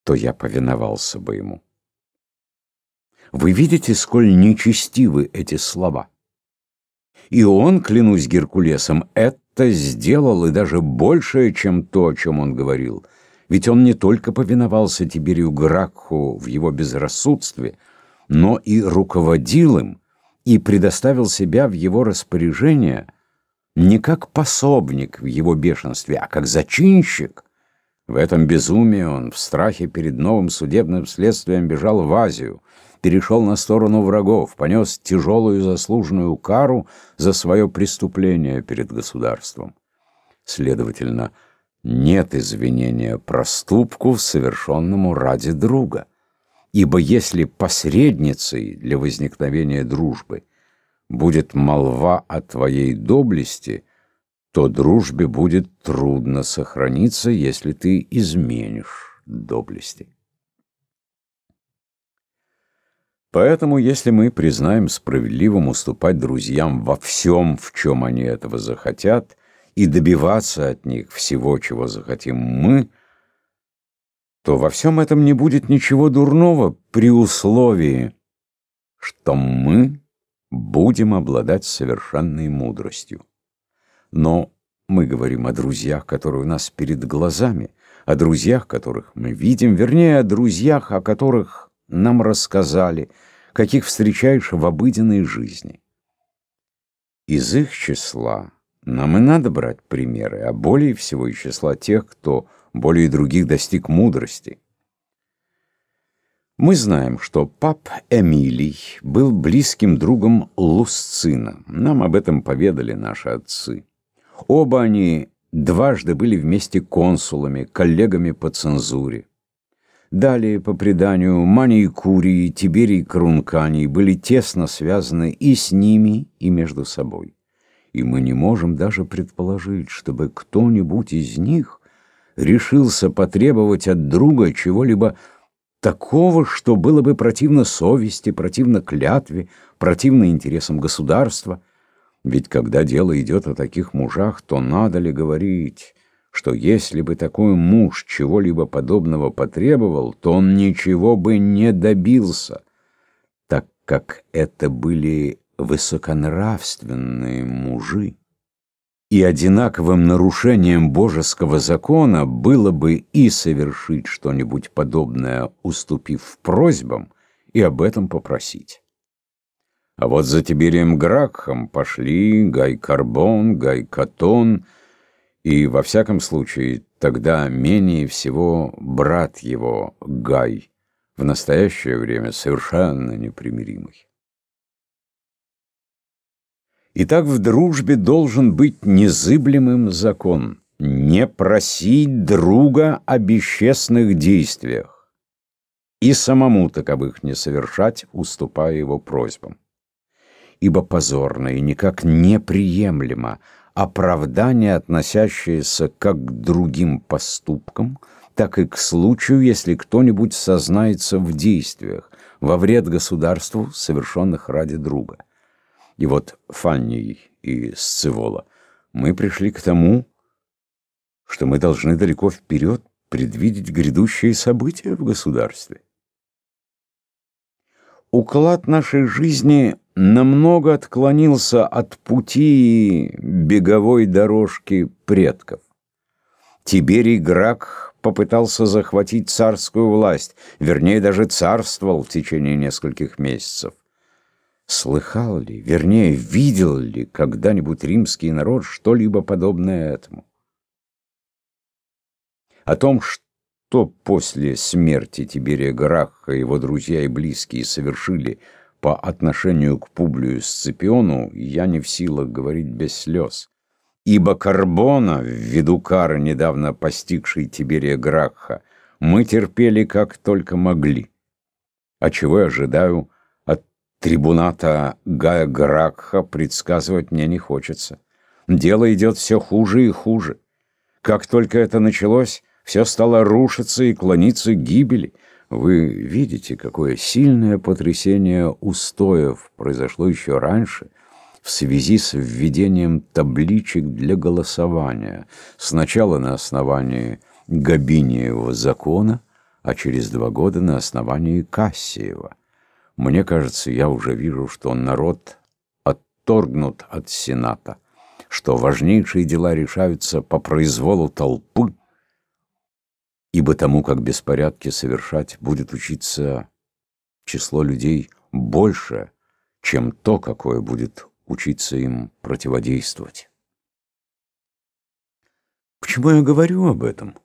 то я повиновался бы ему. Вы видите, сколь нечестивы эти слова? И он, клянусь Геркулесом, это сделал, и даже большее, чем то, о чем он говорил. Ведь он не только повиновался Тиберию Гракху в его безрассудстве, но и руководил им, и предоставил себя в его распоряжение не как пособник в его бешенстве, а как зачинщик. В этом безумии он в страхе перед новым судебным следствием бежал в Азию, перешел на сторону врагов, понес тяжелую заслуженную кару за свое преступление перед государством. Следовательно, нет извинения проступку, совершенному ради друга. Ибо если посредницей для возникновения дружбы будет молва о твоей доблести, то дружбе будет трудно сохраниться, если ты изменишь доблести. Поэтому, если мы признаем справедливым уступать друзьям во всем, в чем они этого захотят, и добиваться от них всего, чего захотим мы, то во всем этом не будет ничего дурного при условии, что мы будем обладать совершенной мудростью. Но мы говорим о друзьях, которые у нас перед глазами, о друзьях, которых мы видим, вернее, о друзьях, о которых нам рассказали, каких встречаешь в обыденной жизни. Из их числа нам и надо брать примеры, а более всего из числа тех, кто более других достиг мудрости. Мы знаем, что пап Эмилий был близким другом Лусцина. Нам об этом поведали наши отцы. Оба они дважды были вместе консулами, коллегами по цензуре. Далее, по преданию, Маний Курий и Тиберий Крунканий были тесно связаны и с ними, и между собой. И мы не можем даже предположить, чтобы кто-нибудь из них решился потребовать от друга чего-либо такого, что было бы противно совести, противно клятве, противно интересам государства. Ведь когда дело идет о таких мужах, то надо ли говорить, что если бы такой муж чего-либо подобного потребовал, то он ничего бы не добился, так как это были высоконравственные мужи. И одинаковым нарушением божеского закона было бы и совершить что-нибудь подобное, уступив просьбам, и об этом попросить. А вот за Тиберием Гракхом пошли Гай Карбон, Гай Катон, и, во всяком случае, тогда менее всего брат его, Гай, в настоящее время совершенно непримиримый. Итак, в дружбе должен быть незыблемым закон — не просить друга о бесчестных действиях и самому таковых не совершать, уступая его просьбам. Ибо позорно и никак неприемлемо оправдание, относящееся как к другим поступкам, так и к случаю, если кто-нибудь сознается в действиях во вред государству, совершенных ради друга. И вот Фанний и Сцевола, мы пришли к тому, что мы должны далеко вперед предвидеть грядущие события в государстве. Уклад нашей жизни намного отклонился от пути и беговой дорожки предков. Тиберий Гракх попытался захватить царскую власть, вернее, даже царствовал в течение нескольких месяцев. Слыхал ли, вернее, видел ли когда-нибудь римский народ что-либо подобное этому? О том, что после смерти Тиберия Гракха его друзья и близкие совершили по отношению к Публию Сципиону, я не в силах говорить без слез. Ибо Карбона, ввиду кары, недавно постигшей Тиберия Гракха, мы терпели как только могли. А чего я ожидаю от трибуната Гая Гракха, предсказывать мне не хочется. Дело идет все хуже и хуже. Как только это началось, все стало рушиться и клониться к гибели. Вы видите, какое сильное потрясение устоев произошло еще раньше, в связи с введением табличек для голосования. Сначала на основании Габиниева закона, а через 2 года на основании Кассиева. Мне кажется, я уже вижу, что народ отторгнут от Сената, что важнейшие дела решаются по произволу толпы, ибо тому, как беспорядки совершать, будет учиться число людей больше, чем то, какое будет учиться им противодействовать. Почему я говорю об этом?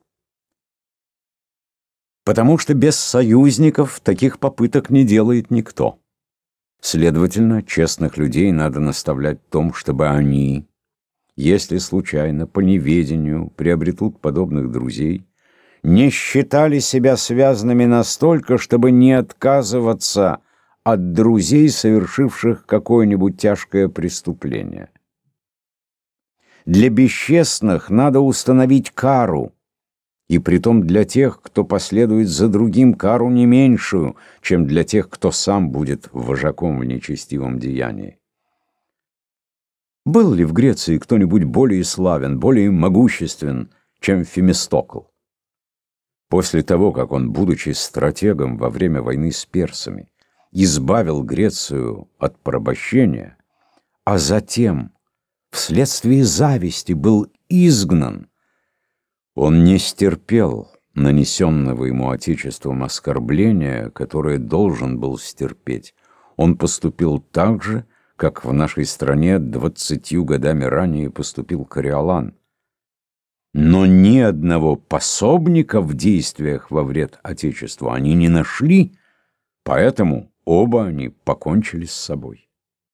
Потому что без союзников таких попыток не делает никто. Следовательно, честных людей надо наставлять в том, чтобы они, если случайно, по неведению, приобретут подобных друзей, не считали себя связанными настолько, чтобы не отказываться от друзей, совершивших какое-нибудь тяжкое преступление. Для бесчестных надо установить кару, и притом для тех, кто последует за другим, кару не меньшую, чем для тех, кто сам будет вожаком в нечестивом деянии. Был ли в Греции кто-нибудь более славен, более могуществен, чем Фемистокл? После того, как он, будучи стратегом во время войны с персами, избавил Грецию от порабощения, а затем, вследствие зависти, был изгнан, он не стерпел нанесенного ему отечеством оскорбления, которое должен был стерпеть. Он поступил так же, как в нашей стране 20 годами ранее поступил Кориолан. Но ни одного пособника в действиях во вред Отечеству они не нашли, поэтому оба они покончили с собой.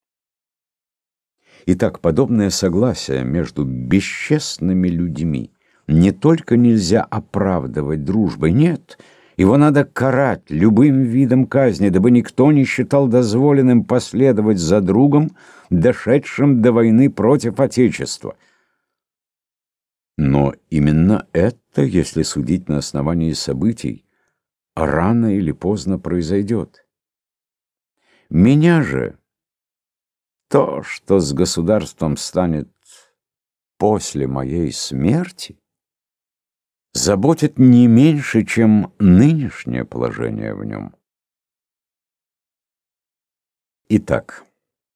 Итак, подобное согласие между бесчестными людьми не только нельзя оправдывать дружбой, нет, его надо карать любым видом казни, дабы никто не считал дозволенным последовать за другом, дошедшим до войны против Отечества. Но именно это, если судить на основании событий, рано или поздно произойдет. Меня же то, что с государством станет после моей смерти, заботит не меньше, чем нынешнее положение в нем. Итак,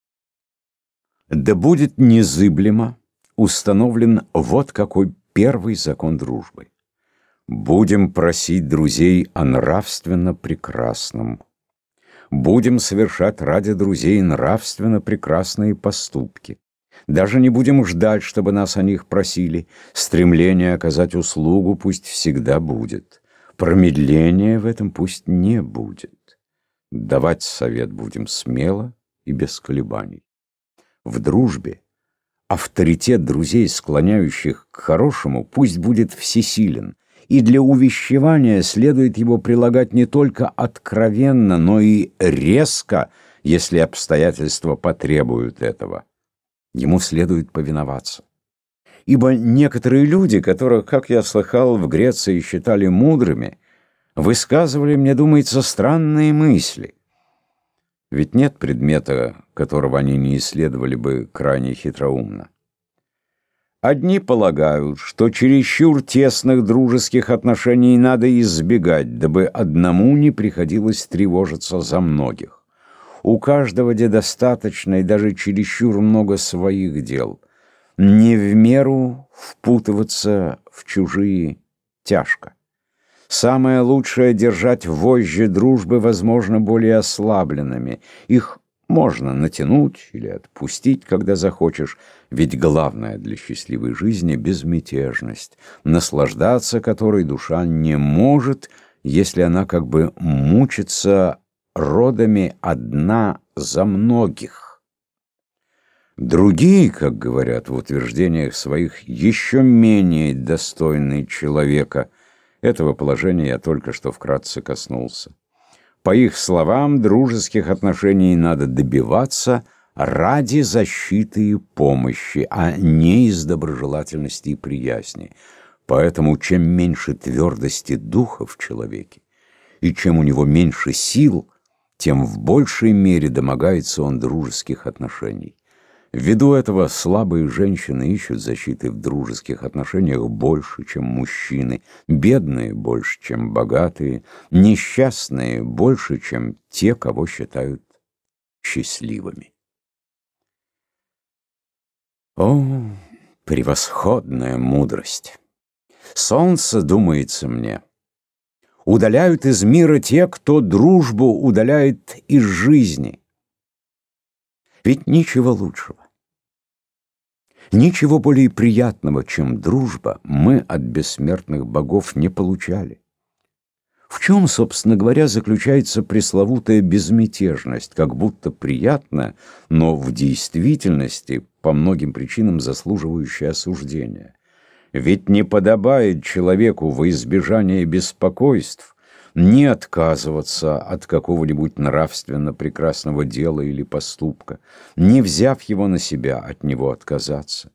да будет незыблемо установлен вот какой первый закон дружбы. Будем просить друзей о нравственно прекрасном. Будем совершать ради друзей нравственно прекрасные поступки. Даже не будем ждать, чтобы нас о них просили. Стремление оказать услугу пусть всегда будет. Промедления в этом пусть не будет. Давать совет будем смело и без колебаний. В дружбе авторитет друзей, склоняющих к хорошему, пусть будет всесилен, и для увещевания следует его прилагать не только откровенно, но и резко, если обстоятельства потребуют этого. Ему следует повиноваться. Ибо некоторые люди, которых, как я слыхал, в Греции считали мудрыми, высказывали, мне думается, странные мысли. Ведь нет предмета, которого они не исследовали бы крайне хитроумно. Одни полагают, что чересчур тесных дружеских отношений надо избегать, дабы одному не приходилось тревожиться за многих. У каждого где достаточно и даже чересчур много своих дел. Не в меру впутываться в чужие тяжко. Самое лучшее — держать вожжи дружбы, возможно, более ослабленными. Их можно натянуть или отпустить, когда захочешь, ведь главное для счастливой жизни — безмятежность, наслаждаться которой душа не может, если она как бы мучится родами одна за многих. Другие, как говорят в утверждениях своих, еще менее достойные человека. Этого положения я только что вкратце коснулся. По их словам, дружеских отношений надо добиваться ради защиты и помощи, а не из доброжелательности и приязни. Поэтому чем меньше твердости духа в человеке, и чем у него меньше сил, тем в большей мере домогается он дружеских отношений. Ввиду этого слабые женщины ищут защиты в дружеских отношениях больше, чем мужчины, бедные больше, чем богатые, несчастные больше, чем те, кого считают счастливыми. О, превосходная мудрость! Солнце, думается мне, удаляют из мира те, кто дружбу удаляет из жизни. Ведь ничего лучшего, ничего более приятного, чем дружба, мы от бессмертных богов не получали. В чем, собственно говоря, заключается пресловутая безмятежность, как будто приятная, но в действительности по многим причинам заслуживающая осуждения? Ведь не подобает человеку во избежание беспокойств не отказываться от какого-нибудь нравственно прекрасного дела или поступка, не взяв его на себя, от него отказаться.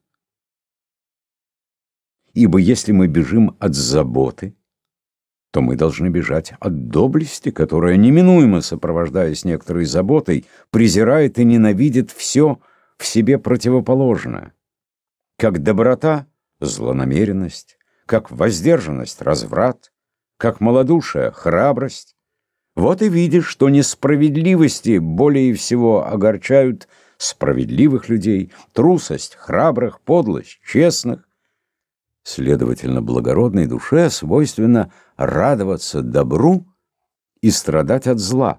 Ибо если мы бежим от заботы, то мы должны бежать от доблести, которая, неминуемо сопровождаясь некоторой заботой, презирает и ненавидит все в себе противоположное. Как доброта — злонамеренность, как воздержанность — разврат, как малодушие — храбрость. Вот и видишь, что несправедливости более всего огорчают справедливых людей, трусость — храбрых, подлость — честных. Следовательно, благородной душе свойственно радоваться добру и страдать от зла.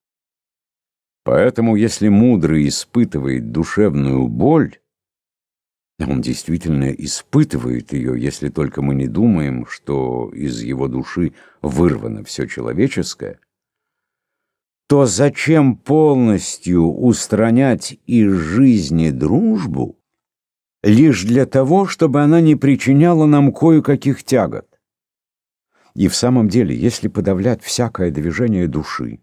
Поэтому, если мудрый испытывает душевную боль, он действительно испытывает ее, если только мы не думаем, что из его души вырвано все человеческое, то зачем полностью устранять из жизни дружбу лишь для того, чтобы она не причиняла нам кое-каких тягот? И в самом деле, если подавлять всякое движение души,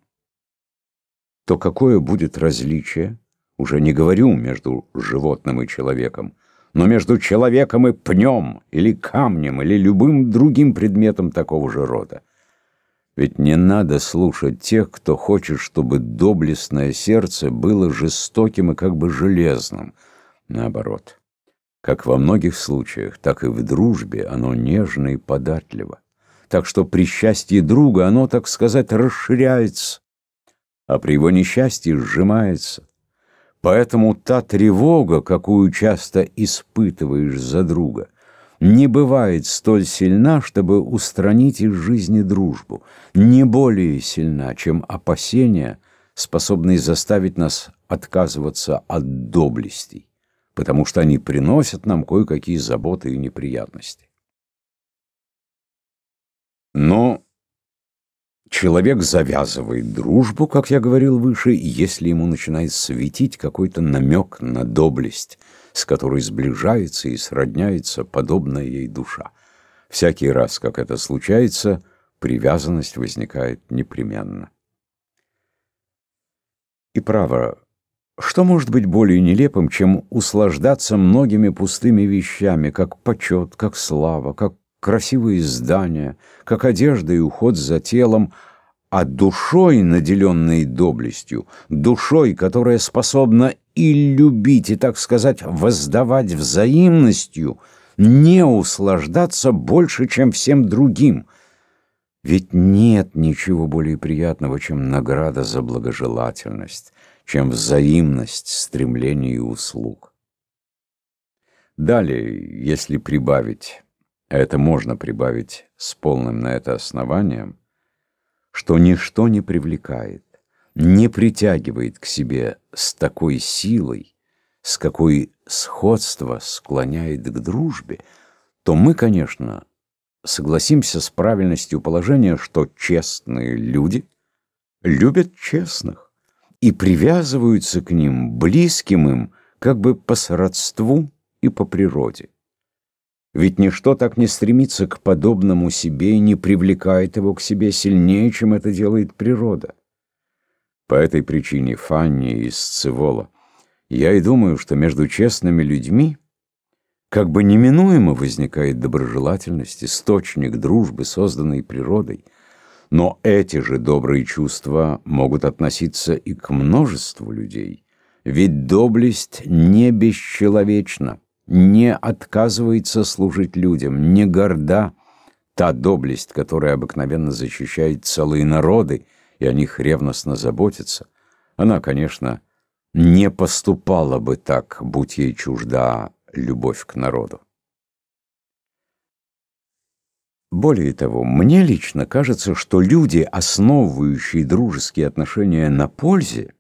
то какое будет различие, уже не говорю между животным и человеком, но между человеком и пнем, или камнем, или любым другим предметом такого же рода? Ведь не надо слушать тех, кто хочет, чтобы доблестное сердце было жестоким и как бы железным. Наоборот, как во многих случаях, так и в дружбе оно нежно и податливо. Так что при счастье друга оно, так сказать, расширяется, а при его несчастье сжимается. Поэтому та тревога, какую часто испытываешь за друга, не бывает столь сильна, чтобы устранить из жизни дружбу, не более сильна, чем опасения, способные заставить нас отказываться от доблестей, потому что они приносят нам кое-какие заботы и неприятности. Но человек завязывает дружбу, как я говорил выше, если ему начинает светить какой-то намек на доблесть, с которой сближается и сродняется подобная ей душа. Всякий раз, как это случается, привязанность возникает непременно. И право, что может быть более нелепым, чем услаждаться многими пустыми вещами, как почет, как слава, как красивые здания, как одежда и уход за телом, а душой, наделенной доблестью, душой, которая способна и любить, и, так сказать, воздавать взаимностью, не услаждаться больше, чем всем другим. Ведь нет ничего более приятного, чем награда за благожелательность, чем взаимность стремлений и услуг. Далее, если прибавить, а это можно прибавить с полным на это основанием, что ничто не привлекает, не притягивает к себе с такой силой, с какой сходство склоняет к дружбе, то мы, конечно, согласимся с правильностью положения, что честные люди любят честных и привязываются к ним, близким им, как бы по сродству и по природе. Ведь ничто так не стремится к подобному себе и не привлекает его к себе сильнее, чем это делает природа. По этой причине, Фанни из Сцевола, я и думаю, что между честными людьми как бы неминуемо возникает доброжелательность, источник дружбы, созданный природой. Но эти же добрые чувства могут относиться и к множеству людей, Ведь доблесть не бесчеловечна, не отказывается служить людям, не горда. Та доблесть, которая обыкновенно защищает целые народы и о них ревностно заботится, она, конечно, не поступала бы так, будь ей чужда любовь к народу. Более того, мне лично кажется, что люди, основывающие дружеские отношения на пользе,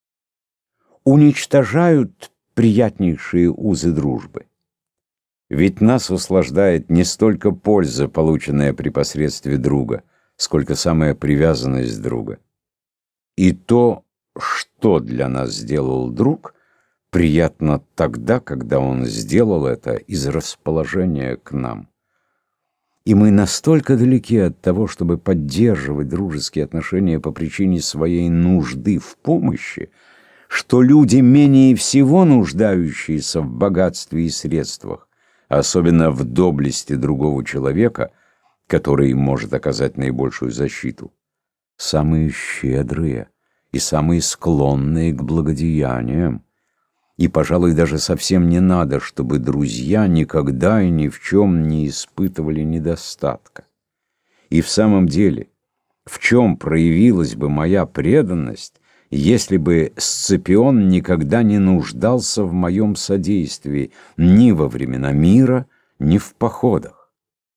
уничтожают приятнейшие узы дружбы. Ведь нас услаждает не столько польза, полученная при посредстве друга, сколько самая привязанность друга. И то, что для нас сделал друг, приятно тогда, когда он сделал это из расположения к нам. И мы настолько далеки от того, чтобы поддерживать дружеские отношения по причине своей нужды в помощи, что люди, менее всего нуждающиеся в богатстве и средствах, особенно в доблести другого человека, который может оказать наибольшую защиту, самые щедрые и самые склонные к благодеяниям. И, пожалуй, даже совсем не надо, чтобы друзья никогда и ни в чем не испытывали недостатка. И в самом деле, в чем проявилась бы моя преданность, если бы Сципион никогда не нуждался в моем содействии ни во времена мира, ни в походах?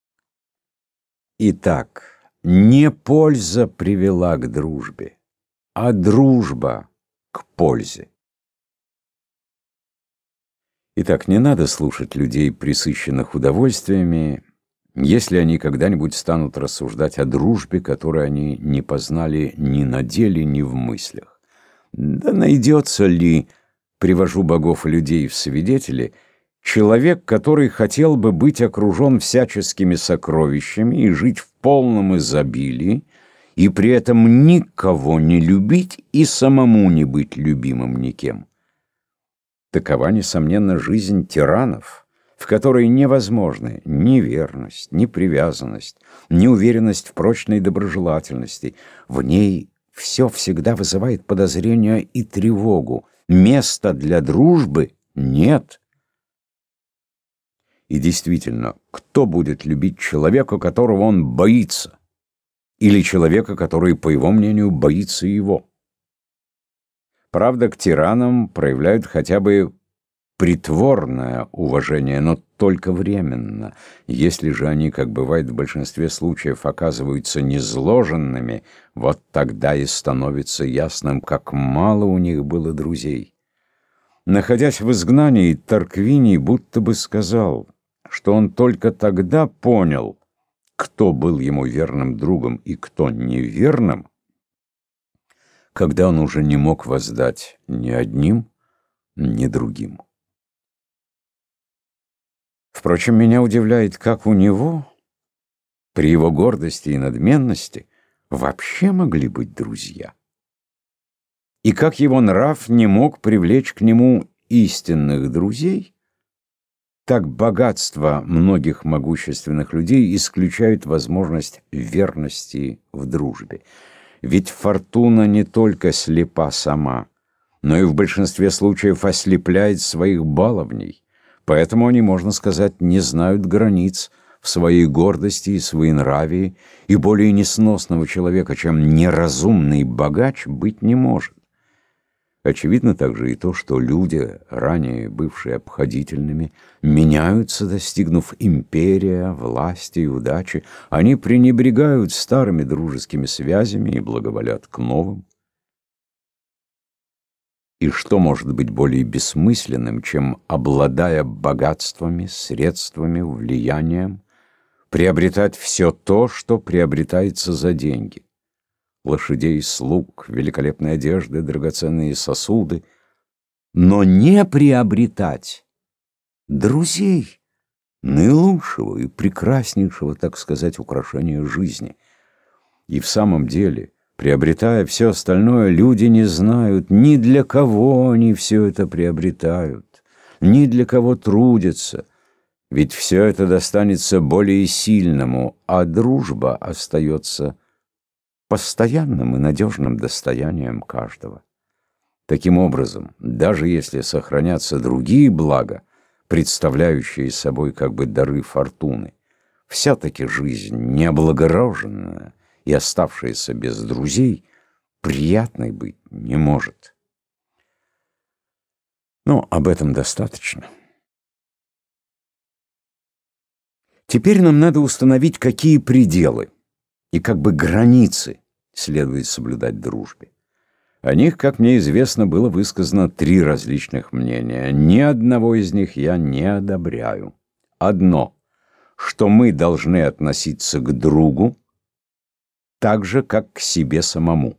Итак, не польза привела к дружбе, а дружба к пользе. Итак, не надо слушать людей, пресыщенных удовольствиями, если они когда-нибудь станут рассуждать о дружбе, которую они не познали ни на деле, ни в мыслях. Да найдется ли, привожу богов и людей в свидетели, человек, который хотел бы быть окружен всяческими сокровищами и жить в полном изобилии, и при этом никого не любить и самому не быть любимым никем? Такова, несомненно, жизнь тиранов, в которой невозможны ни верность, ни привязанность, ни уверенность в прочной доброжелательности. В ней все всегда вызывает подозрение и тревогу. Места для дружбы нет. И действительно, кто будет любить человека, которого он боится, или человека, который, по его мнению, боится его? Правда, к тиранам проявляют хотя бы притворное уважение, но только временно. Если же они, как бывает в большинстве случаев, оказываются низложенными, вот тогда и становится ясным, как мало у них было друзей. Находясь в изгнании, Тарквиний будто бы сказал, что он только тогда понял, кто был ему верным другом и кто неверным, когда он уже не мог воздать ни одним, ни другим. Впрочем, меня удивляет, как у него, при его гордости и надменности, вообще могли быть друзья. И как его нрав не мог привлечь к нему истинных друзей, так богатство многих могущественных людей исключает возможность верности в дружбе. Ведь фортуна не только слепа сама, но и в большинстве случаев ослепляет своих баловней. Поэтому они, можно сказать, не знают границ в своей гордости и своенравии, и более несносного человека, чем неразумный богач, быть не может. Очевидно также и то, что люди, ранее бывшие обходительными, меняются, достигнув империя, власти и удачи. Они пренебрегают старыми дружескими связями и благоволят к новым. И что может быть более бессмысленным, чем, обладая богатствами, средствами, влиянием, приобретать все то, что приобретается за деньги? Лошадей, слуг, великолепные одежды, драгоценные сосуды, но не приобретать друзей, наилучшего и прекраснейшего, так сказать, украшения жизни. И в самом деле, приобретая все остальное, люди не знают, ни для кого они все это приобретают, ни для кого трудятся, ведь все это достанется более сильному, а дружба остается постоянным и надежным достоянием каждого. Таким образом, даже если сохранятся другие блага, представляющие собой как бы дары фортуны, вся-таки жизнь необлагороженная и оставшаяся без друзей приятной быть не может. Но об этом достаточно. Теперь нам надо установить, какие пределы и как бы границы следует соблюдать дружбе. О них, как мне известно, было высказано 3 различных мнения. Ни одного из них я не одобряю. Одно, что мы должны относиться к другу так же, как к себе самому.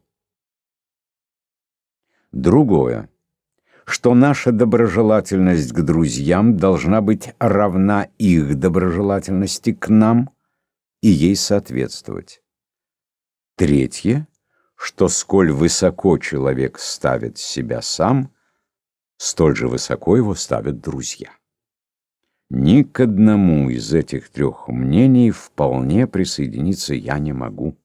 Другое, что наша доброжелательность к друзьям должна быть равна их доброжелательности к нам и ей соответствовать. Третье, что сколь высоко человек ставит себя сам, столь же высоко его ставят друзья. Ни к одному из этих 3 мнений вполне присоединиться я не могу.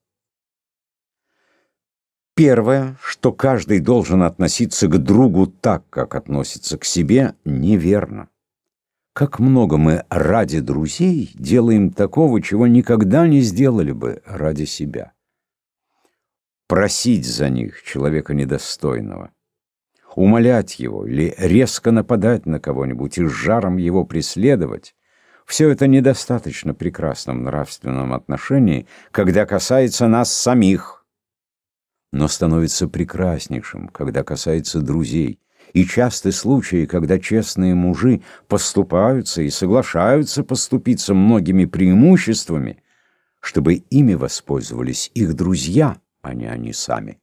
Первое, что каждый должен относиться к другу так, как относится к себе, неверно. Как много мы ради друзей делаем такого, чего никогда не сделали бы ради себя. Просить за них человека недостойного, умолять его или резко нападать на кого-нибудь и с жаром его преследовать — все это недостаточно прекрасном нравственном отношении, когда касается нас самих, но становится прекраснейшим, когда касается друзей. И часты случаи, когда честные мужи поступаются и соглашаются поступиться многими преимуществами, чтобы ими воспользовались их друзья, а не они сами.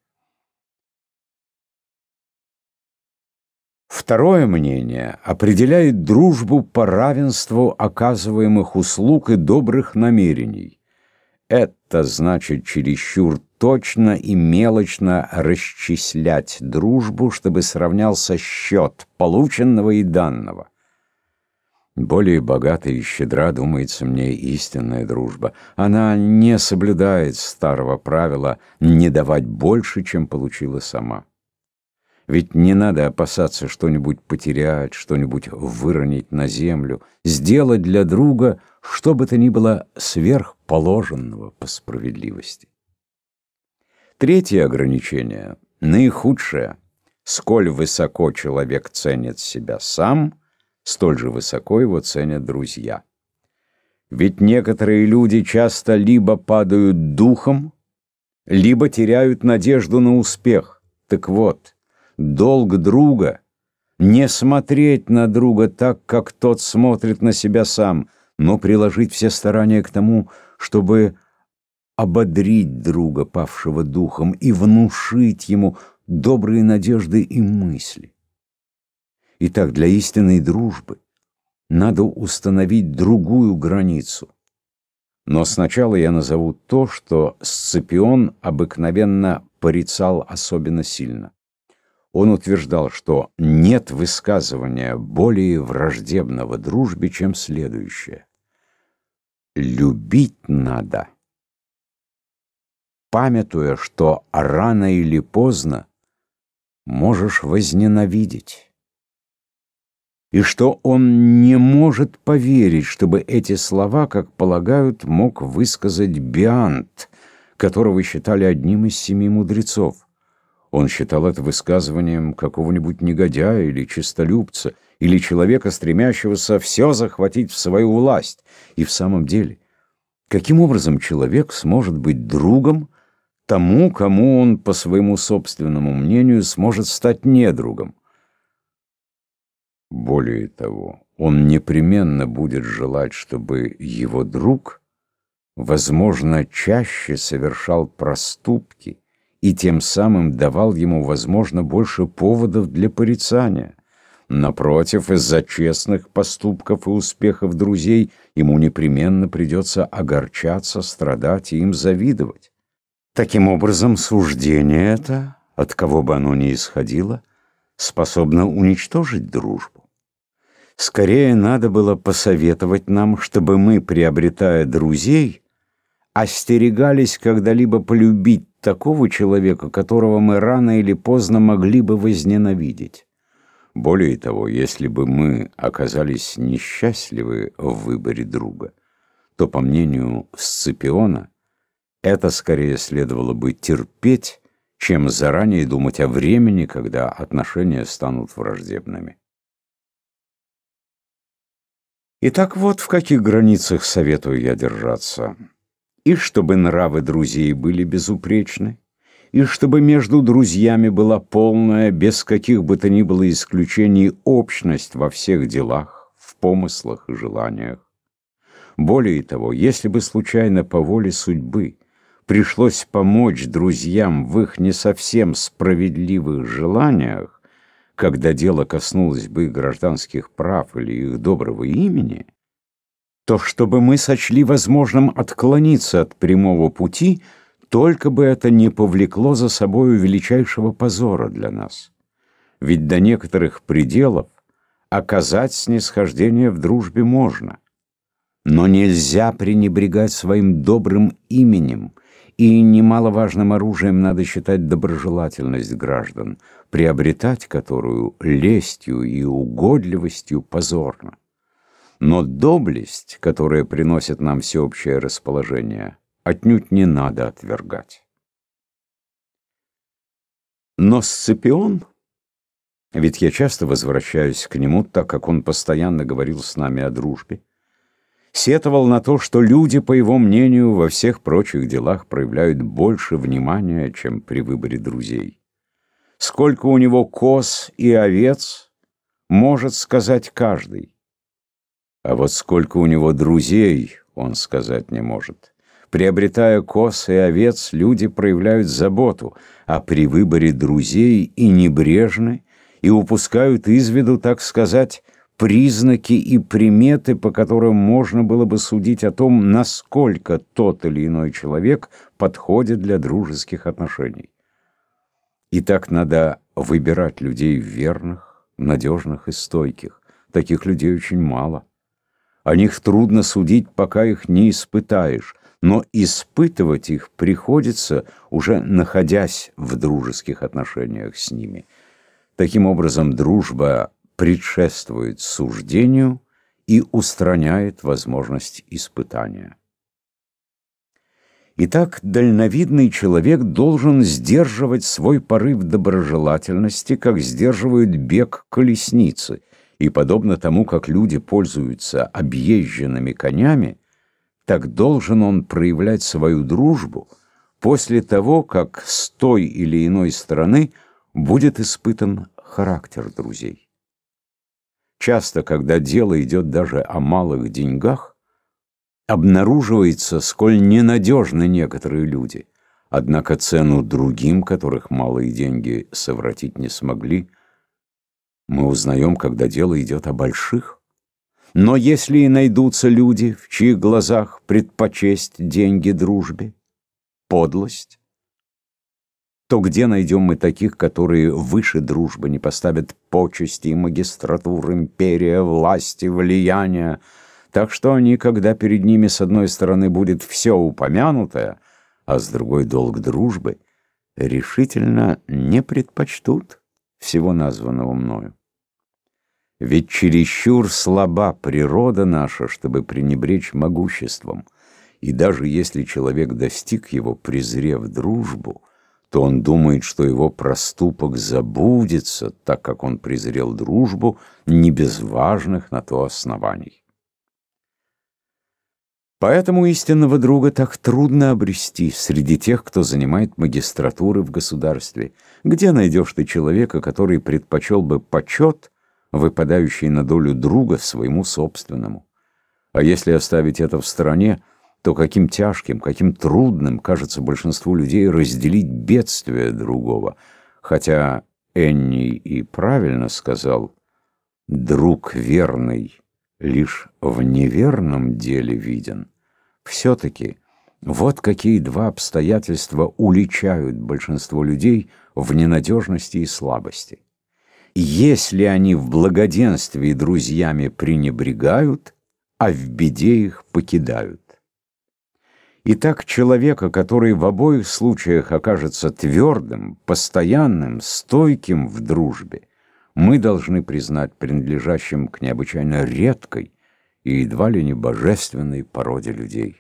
Второе мнение определяет дружбу по равенству оказываемых услуг и добрых намерений. Это значит чересчур точно и мелочно расчислять дружбу, чтобы сравнялся счет полученного и данного. Более богата и щедра, думается мне, истинная дружба. Она не соблюдает старого правила не давать больше, чем получила сама. Ведь не надо опасаться что-нибудь потерять, что-нибудь выронить на землю, сделать для друга что бы то ни было сверхположенного по справедливости. Третье ограничение, наихудшее. Сколь высоко человек ценит себя сам, столь же высоко его ценят друзья. Ведь некоторые люди часто либо падают духом, либо теряют надежду на успех. Так вот, долг друга — не смотреть на друга так, как тот смотрит на себя сам, но приложить все старания к тому, чтобы ободрить друга, павшего духом, и внушить ему добрые надежды и мысли. Итак, для истинной дружбы надо установить другую границу. Но сначала я назову то, что Сципион обыкновенно порицал особенно сильно. Он утверждал, что нет высказывания более враждебного дружбе, чем следующее. Любить надо, памятуя, что рано или поздно можешь возненавидеть. И что он не может поверить, чтобы эти слова, как полагают, мог высказать Биант, которого считали одним из 7 мудрецов. Он считал это высказыванием какого-нибудь негодяя или честолюбца, или человека, стремящегося все захватить в свою власть. И в самом деле, каким образом человек сможет быть другом тому, кому он, по своему собственному мнению, сможет стать недругом? Более того, он непременно будет желать, чтобы его друг, возможно, чаще совершал проступки и тем самым давал ему, возможно, больше поводов для порицания. Напротив, из-за честных поступков и успехов друзей ему непременно придется огорчаться, страдать и им завидовать. Таким образом, суждение это, от кого бы оно ни исходило, способно уничтожить дружбу. Скорее надо было посоветовать нам, чтобы мы, приобретая друзей, остерегались когда-либо полюбить такого человека, которого мы рано или поздно могли бы возненавидеть. Более того, если бы мы оказались несчастливы в выборе друга, то, по мнению Сципиона, это скорее следовало бы терпеть, чем заранее думать о времени, когда отношения станут враждебными. Итак, вот в каких границах советую я держаться. И чтобы нравы друзей были безупречны, и чтобы между друзьями была полная, без каких бы то ни было исключений, общность во всех делах, в помыслах и желаниях. Более того, если бы случайно по воле судьбы пришлось помочь друзьям в их не совсем справедливых желаниях, когда дело коснулось бы их гражданских прав или их доброго имени, то чтобы мы сочли возможным отклониться от прямого пути, только бы это не повлекло за собою величайшего позора для нас. Ведь до некоторых пределов оказать снисхождение в дружбе можно, но нельзя пренебрегать своим добрым именем, и немаловажным оружием надо считать доброжелательность граждан, приобретать которую лестью и угодливостью позорно. Но доблесть, которая приносит нам всеобщее расположение, отнюдь не надо отвергать. Но Сципион, ведь я часто возвращаюсь к нему, так как он постоянно говорил с нами о дружбе, сетовал на то, что люди, по его мнению, во всех прочих делах проявляют больше внимания, чем при выборе друзей. Сколько у него коз и овец, может сказать каждый. А вот сколько у него друзей, он сказать не может. Приобретая коз и овец, люди проявляют заботу, а при выборе друзей и небрежны, и упускают из виду, так сказать, признаки и приметы, по которым можно было бы судить о том, насколько тот или иной человек подходит для дружеских отношений. И так надо выбирать людей верных, надежных и стойких. Таких людей очень мало. О них трудно судить, пока их не испытаешь, но испытывать их приходится, уже находясь в дружеских отношениях с ними. Таким образом, дружба предшествует суждению и устраняет возможность испытания. Итак, дальновидный человек должен сдерживать свой порыв доброжелательности, как сдерживают бег колесницы, и подобно тому, как люди пользуются объезженными конями, так должен он проявлять свою дружбу после того, как с той или иной стороны будет испытан характер друзей. Часто, когда дело идет даже о малых деньгах, обнаруживается, сколь ненадежны некоторые люди, однако цену другим, которых малые деньги совратить не смогли, мы узнаем, когда дело идет о больших. Но если и найдутся люди, в чьих глазах предпочесть деньги дружбе, подлость, то где найдем мы таких, которые выше дружбы не поставят почести, магистратур, империя, власти, влияния, так что они, когда перед ними с одной стороны будет все упомянутое, а с другой долг дружбы, решительно не предпочтут всего названного мною. Ведь чересчур слаба природа наша, чтобы пренебречь могуществом, и даже если человек достиг его, презрев дружбу, то он думает, что его проступок забудется, так как он презрел дружбу не без важных на то оснований. Поэтому истинного друга так трудно обрести среди тех, кто занимает магистратуры в государстве. Где найдешь ты человека, который предпочел бы почет, выпадающий на долю друга, своему собственному? А если оставить это в стороне, то каким тяжким, каким трудным кажется большинству людей разделить бедствие другого. Хотя Энни и правильно сказал: «Друг верный лишь в неверном деле виден». Все-таки вот какие два обстоятельства уличают большинство людей в ненадежности и слабости. Если они в благоденствии друзьями пренебрегают, а в беде их покидают. Итак, человека, который в обоих случаях окажется твердым, постоянным, стойким в дружбе, мы должны признать принадлежащим к необычайно редкой и едва ли не божественной породе людей.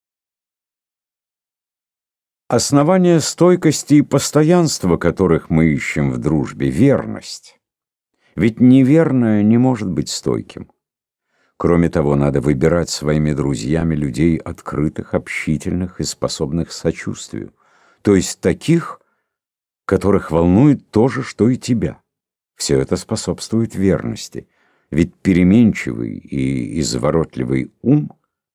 Основание стойкости и постоянства, которых мы ищем в дружбе, — верность. Ведь неверное не может быть стойким. Кроме того, надо выбирать своими друзьями людей открытых, общительных и способных к сочувствию, то есть таких, которых волнует то же, что и тебя. Все это способствует верности, ведь переменчивый и изворотливый ум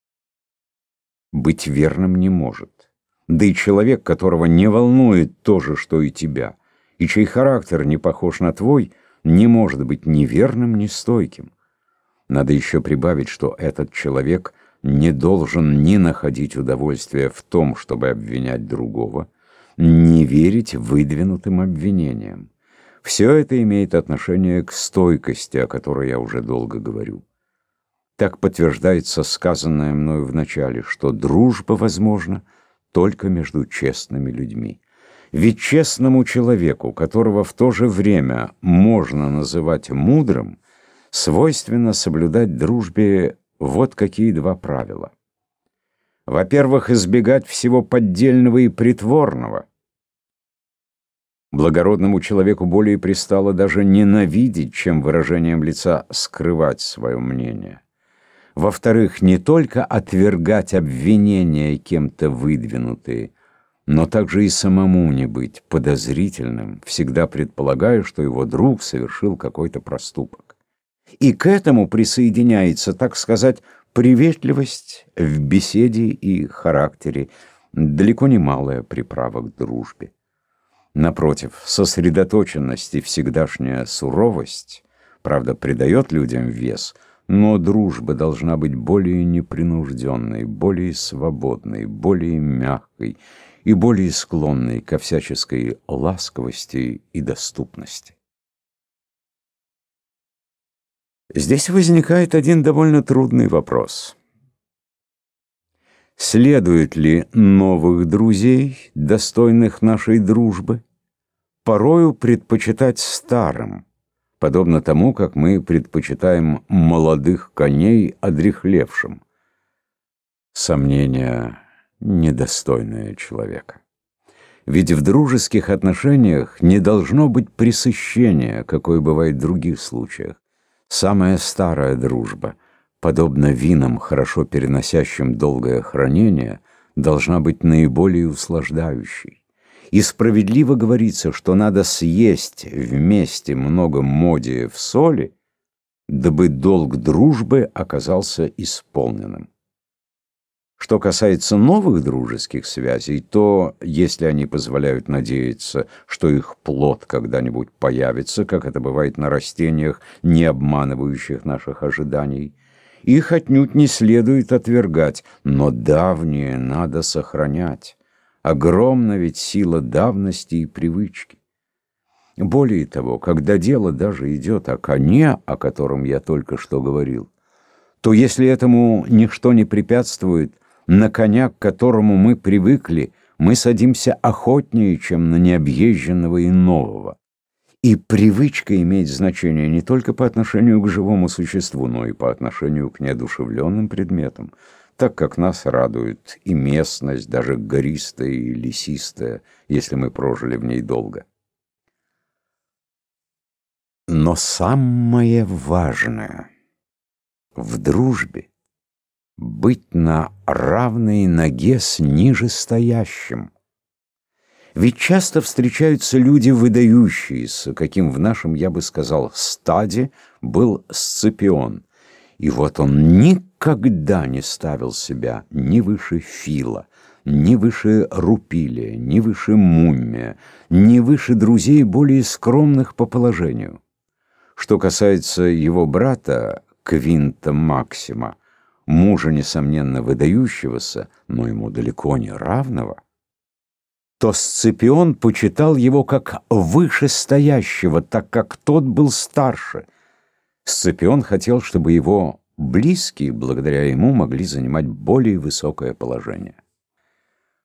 быть верным не может. Да и человек, которого не волнует то же, что и тебя, и чей характер не похож на твой, не может быть ни верным, ни стойким. Надо еще прибавить, что этот человек не должен ни находить удовольствия в том, чтобы обвинять другого, ни верить выдвинутым обвинениям. Все это имеет отношение к стойкости, о которой я уже долго говорю. Так подтверждается сказанное мною в начале, что дружба возможна только между честными людьми. Ведь честному человеку, которого в то же время можно называть мудрым, свойственно соблюдать дружбе вот какие два правила. Во-первых, избегать всего поддельного и притворного. Благородному человеку более пристало даже ненавидеть, чем выражением лица скрывать свое мнение. Во-вторых, не только отвергать обвинения кем-то выдвинутые, но также и самому не быть подозрительным, всегда предполагая, что его друг совершил какой-то проступок. И к этому присоединяется, так сказать, приветливость в беседе и характере, далеко не малая приправа к дружбе. Напротив, сосредоточенность и всегдашняя суровость, правда, придает людям вес, но дружба должна быть более непринужденной, более свободной, более мягкой и более склонной ко всяческой ласковости и доступности. Здесь возникает один довольно трудный вопрос. Следует ли новых друзей, достойных нашей дружбы, порою предпочитать старым, подобно тому, как мы предпочитаем молодых коней одряхлевшим? Сомнение недостойное человека. Ведь в дружеских отношениях не должно быть пресыщения, какое бывает в других случаях. Самая старая дружба, подобно винам, хорошо переносящим долгое хранение, должна быть наиболее услаждающей. И справедливо говорится, что надо съесть вместе много модия в соли, дабы долг дружбы оказался исполненным. Что касается новых дружеских связей, то, если они позволяют надеяться, что их плод когда-нибудь появится, как это бывает на растениях, не обманывающих наших ожиданий, их отнюдь не следует отвергать, но давние надо сохранять. Огромна ведь сила давности и привычки. Более того, когда дело даже идет о коне, о котором я только что говорил, то если этому ничто не препятствует, на коня, к которому мы привыкли, мы садимся охотнее, чем на необъезженного и нового. И привычка имеет значение не только по отношению к живому существу, но и по отношению к неодушевленным предметам, так как нас радует и местность, даже гористая и лесистая, если мы прожили в ней долго. Но самое важное в дружбе — быть на равной ноге с нижестоящим. Ведь часто встречаются люди выдающиеся, каким в нашем, я бы сказал, стаде был Сципион. И вот он никогда не ставил себя ни выше Фила, ни выше Рупилия, ни выше Муммия, ни выше друзей более скромных по положению. Что касается его брата Квинта Максима, мужа, несомненно, выдающегося, но ему далеко не равного, то Сципион почитал его как вышестоящего, так как тот был старше. Сципион хотел, чтобы его близкие, благодаря ему, могли занимать более высокое положение.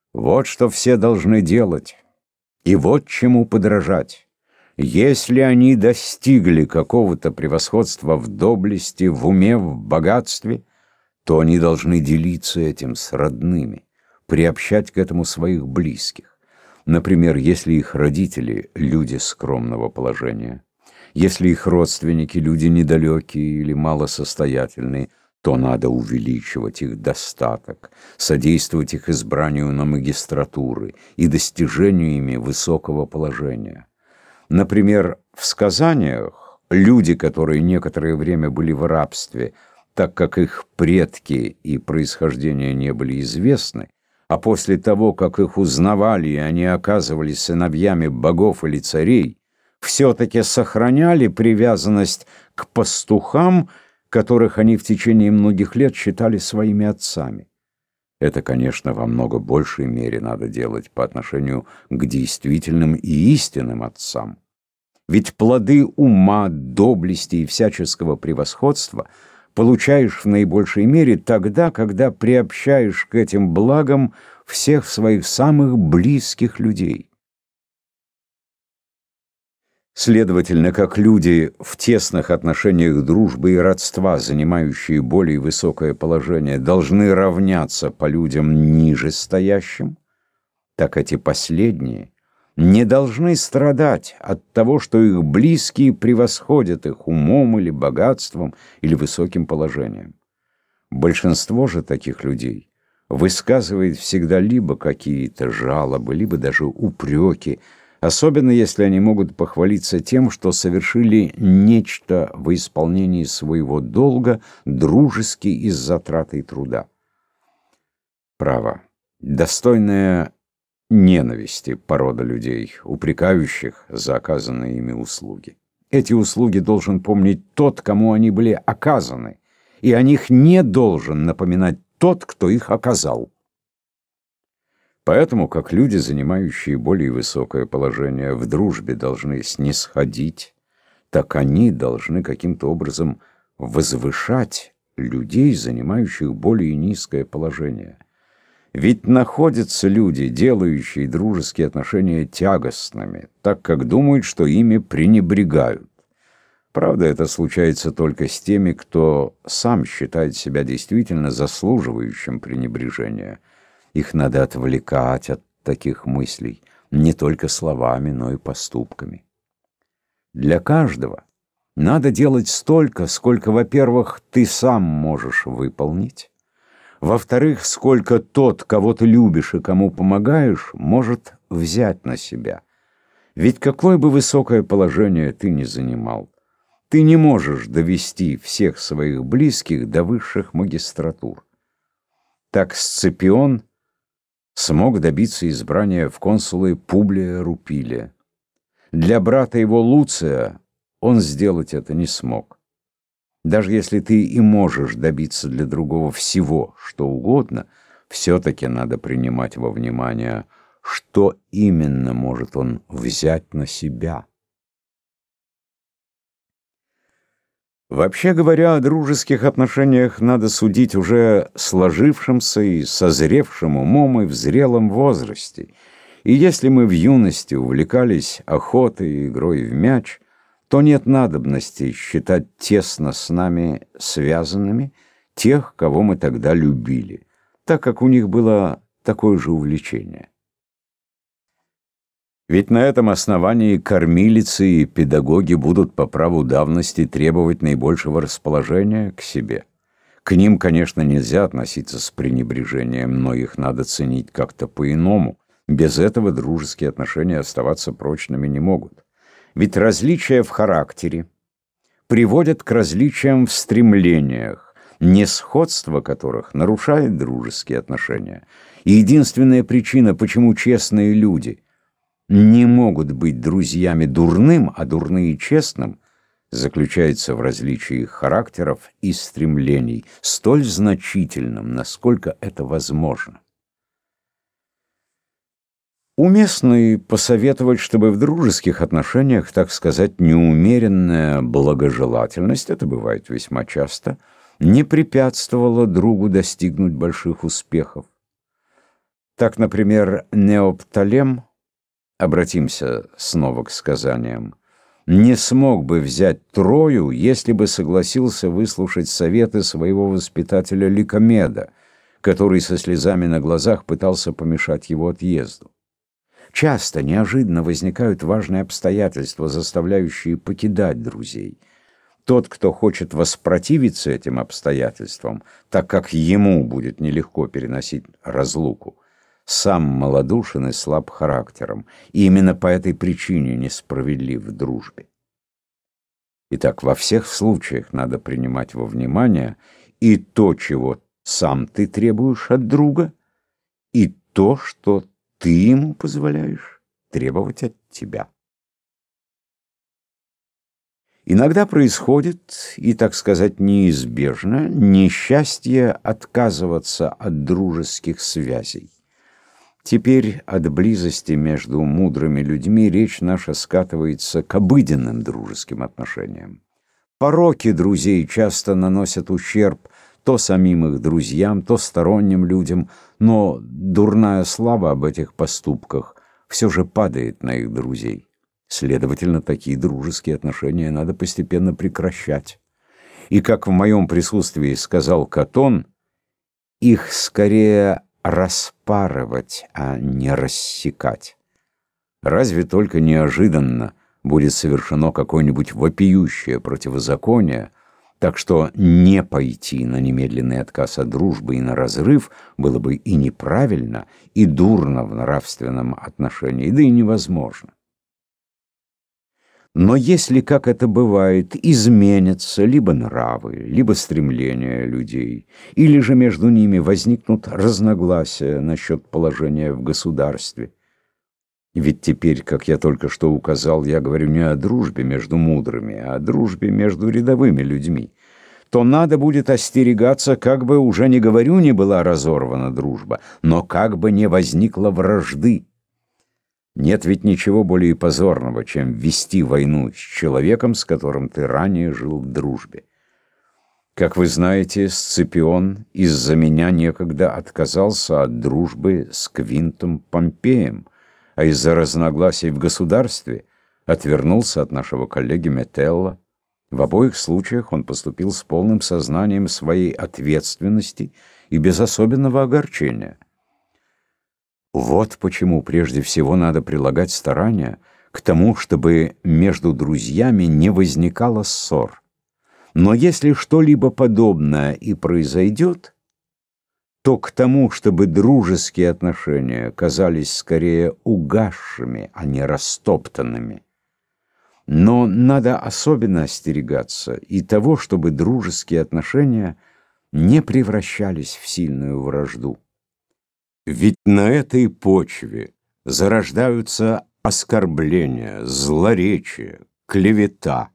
Вот что все должны делать, и вот чему подражать. Если они достигли какого-то превосходства в доблести, в уме, в богатстве, то они должны делиться этим с родными, приобщать к этому своих близких. Например, если их родители – люди скромного положения, если их родственники – люди недалекие или малосостоятельные, то надо увеличивать их достаток, содействовать их избранию на магистратуры и достижению ими высокого положения. Например, в сказаниях люди, которые некоторое время были в рабстве, так как их предки и происхождение не были известны, а после того, как их узнавали, и они оказывались сыновьями богов или царей, все-таки сохраняли привязанность к пастухам, которых они в течение многих лет считали своими отцами. Это, конечно, во много большей мере надо делать по отношению к действительным и истинным отцам. Ведь плоды ума, доблести и всяческого превосходства получаешь в наибольшей мере тогда, когда приобщаешь к этим благам всех своих самых близких людей. Следовательно, как люди в тесных отношениях дружбы и родства, занимающие более высокое положение, должны равняться по людям ниже стоящим, так эти последние не должны страдать от того, что их близкие превосходят их умом или богатством или высоким положением. Большинство же таких людей высказывает всегда либо какие-то жалобы, либо даже упреки, особенно если они могут похвалиться тем, что совершили нечто во исполнении своего долга, дружески и с затратой труда. Право, достойная ненависти порода людей, упрекающих за оказанные ими услуги. Эти услуги должен помнить тот, кому они были оказаны, и о них не должен напоминать тот, кто их оказал. Поэтому, как люди, занимающие более высокое положение, в дружбе должны снисходить, так они должны каким-то образом возвышать людей, занимающих более низкое положение. Ведь находятся люди, делающие дружеские отношения тягостными, так как думают, что ими пренебрегают. Правда, это случается только с теми, кто сам считает себя действительно заслуживающим пренебрежения. Их надо отвлекать от таких мыслей не только словами, но и поступками. Для каждого надо делать столько, сколько, во-первых, ты сам можешь выполнить, во-вторых, сколько тот, кого ты любишь и кому помогаешь, может взять на себя. Ведь какое бы высокое положение ты ни занимал, ты не можешь довести всех своих близких до высших магистратур. Так Сципион смог добиться избрания в консулы Публия Рупилия. Для брата его Луция он сделать это не смог. Даже если ты и можешь добиться для другого всего, что угодно, все-таки надо принимать во внимание, что именно может он взять на себя. Вообще говоря, о дружеских отношениях надо судить уже сложившимся и созревшим умом и в зрелом возрасте. И если мы в юности увлекались охотой и игрой в мяч, то нет надобности считать тесно с нами связанными тех, кого мы тогда любили, так как у них было такое же увлечение. Ведь на этом основании кормилицы и педагоги будут по праву давности требовать наибольшего расположения к себе. К ним, конечно, нельзя относиться с пренебрежением, но их надо ценить как-то по-иному. Без этого дружеские отношения оставаться прочными не могут. Ведь различия в характере приводят к различиям в стремлениях, несходство которых нарушает дружеские отношения. И единственная причина, почему честные люди не могут быть друзьями дурным, а дурные честным, заключается в различии характеров и стремлений, столь значительном, насколько это возможно. Уместно и посоветовать, чтобы в дружеских отношениях, так сказать, неумеренная благожелательность, это бывает весьма часто, не препятствовала другу достигнуть больших успехов. Так, например, Неоптолем, обратимся снова к сказаниям, не смог бы взять Трою, если бы согласился выслушать советы своего воспитателя Ликомеда, который со слезами на глазах пытался помешать его отъезду. Часто, неожиданно возникают важные обстоятельства, заставляющие покидать друзей. Тот, кто хочет воспротивиться этим обстоятельствам, так как ему будет нелегко переносить разлуку, сам малодушен и слаб характером, и именно по этой причине несправедлив в дружбе. Итак, во всех случаях надо принимать во внимание и то, чего сам ты требуешь от друга, и то, что ты ему позволяешь требовать от тебя. Иногда происходит, и, так сказать, неизбежно, несчастье отказываться от дружеских связей. Теперь от близости между мудрыми людьми речь наша скатывается к обыденным дружеским отношениям. Пороки друзей часто наносят ущерб то самим их друзьям, то сторонним людям, но дурная слава об этих поступках все же падает на их друзей. Следовательно, такие дружеские отношения надо постепенно прекращать. И, как в моем присутствии сказал Катон, их скорее распарывать, а не рассекать. Разве только неожиданно будет совершено какое-нибудь вопиющее противозаконие, так что не пойти на немедленный отказ от дружбы и на разрыв было бы и неправильно, и дурно в нравственном отношении, да и невозможно. Но если, как это бывает, изменятся либо нравы, либо стремления людей, или же между ними возникнут разногласия насчет положения в государстве, ведь теперь, как я только что указал, я говорю не о дружбе между мудрыми, а о дружбе между рядовыми людьми, то надо будет остерегаться, как бы, уже не говорю, не была разорвана дружба, но как бы не возникла вражды. Нет ведь ничего более позорного, чем вести войну с человеком, с которым ты ранее жил в дружбе. Как вы знаете, Сципион из-за меня некогда отказался от дружбы с Квинтом Помпеем, а из-за разногласий в государстве отвернулся от нашего коллеги Метелла. В обоих случаях он поступил с полным сознанием своей ответственности и без особенного огорчения. Вот почему прежде всего надо прилагать старания к тому, чтобы между друзьями не возникало ссор. Но если что-либо подобное и произойдет, то к тому, чтобы дружеские отношения казались скорее угасшими, а не растоптанными. Но надо особенно остерегаться и того, чтобы дружеские отношения не превращались в сильную вражду. Ведь на этой почве зарождаются оскорбления, злоречие, клевета.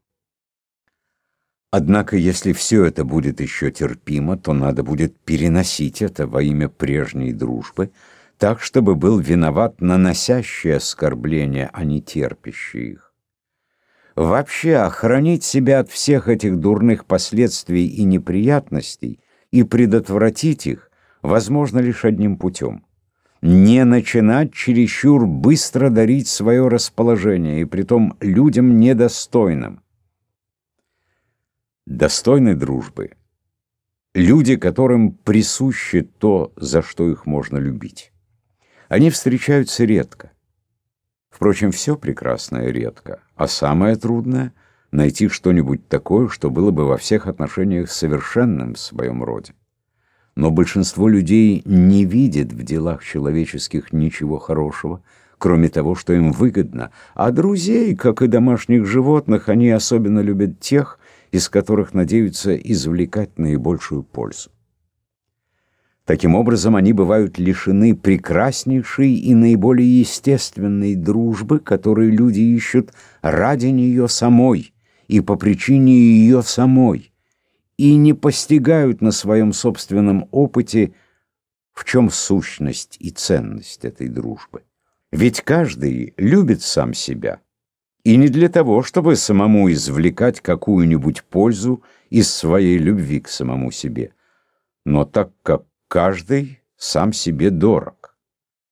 Однако, если все это будет еще терпимо, то надо будет переносить это во имя прежней дружбы, так, чтобы был виноват наносящий оскорбления, а не терпящий их. Вообще, охранить себя от всех этих дурных последствий и неприятностей и предотвратить их возможно лишь одним путем. Не начинать чересчур быстро дарить свое расположение, и притом людям недостойным. Достойны дружбы люди, которым присуще то, за что их можно любить. Они встречаются редко. Впрочем, все прекрасное редко, а самое трудное — найти что-нибудь такое, что было бы во всех отношениях совершенным в своем роде. Но большинство людей не видит в делах человеческих ничего хорошего, кроме того, что им выгодно, а друзей, как и домашних животных, они особенно любят тех, из которых надеются извлекать наибольшую пользу. Таким образом, они бывают лишены прекраснейшей и наиболее естественной дружбы, которую люди ищут ради нее самой и по причине ее самой, и не постигают на своем собственном опыте, в чем сущность и ценность этой дружбы. Ведь каждый любит сам себя, и не для того, чтобы самому извлекать какую-нибудь пользу из своей любви к самому себе, но так как каждый сам себе дорог.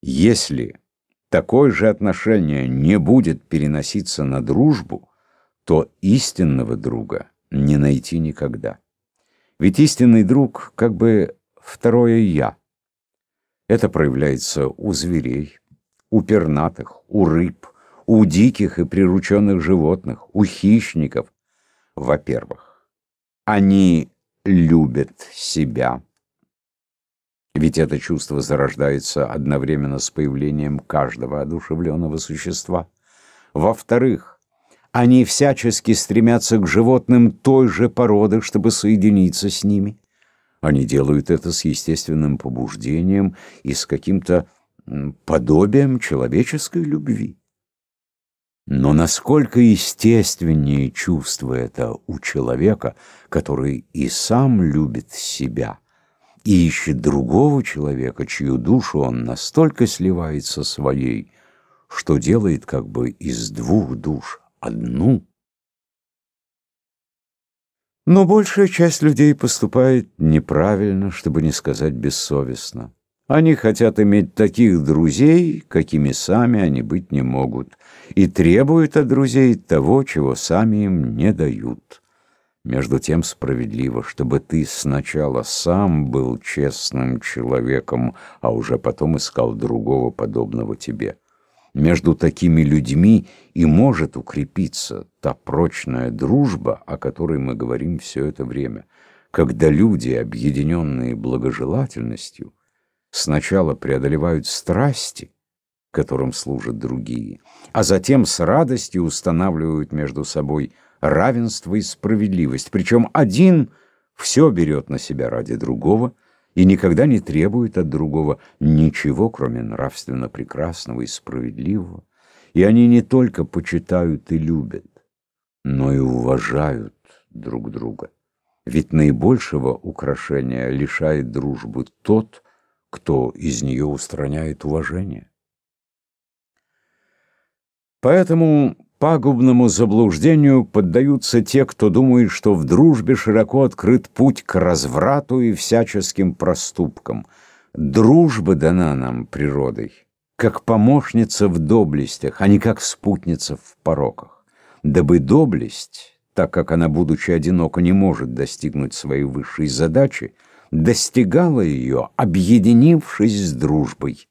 Если такое же отношение не будет переноситься на дружбу, то истинного друга не найти никогда. Ведь истинный друг как бы второе «я». Это проявляется у зверей, у пернатых, у рыб, у диких и прирученных животных, у хищников. Во-первых, они любят себя, ведь это чувство зарождается одновременно с появлением каждого одушевленного существа. Во-вторых, они всячески стремятся к животным той же породы, чтобы соединиться с ними. Они делают это с естественным побуждением и с каким-то подобием человеческой любви. Но насколько естественнее чувство это у человека, который и сам любит себя, и ищет другого человека, чью душу он настолько сливает со своей, что делает как бы из двух душ одну. Но большая часть людей поступает неправильно, чтобы не сказать бессовестно. Они хотят иметь таких друзей, какими сами они быть не могут, и требуют от друзей того, чего сами им не дают. Между тем справедливо, чтобы ты сначала сам был честным человеком, а уже потом искал другого, подобного тебе. Между такими людьми и может укрепиться та прочная дружба, о которой мы говорим все это время, когда люди, объединенные благожелательностью, сначала преодолевают страсти, которым служат другие, а затем с радостью устанавливают между собой равенство и справедливость. Причем один все берет на себя ради другого и никогда не требует от другого ничего, кроме нравственно прекрасного и справедливого. И они не только почитают и любят, но и уважают друг друга. Ведь наибольшего украшения лишает дружбы тот, кто из нее устраняет уважение. Поэтому пагубному заблуждению поддаются те, кто думает, что в дружбе широко открыт путь к разврату и всяческим проступкам. Дружба дана нам природой, как помощница в доблестях, а не как спутница в пороках. Дабы доблесть, так как она, будучи одинока, не может достигнуть своей высшей задачи, достигала ее, объединившись с дружбой.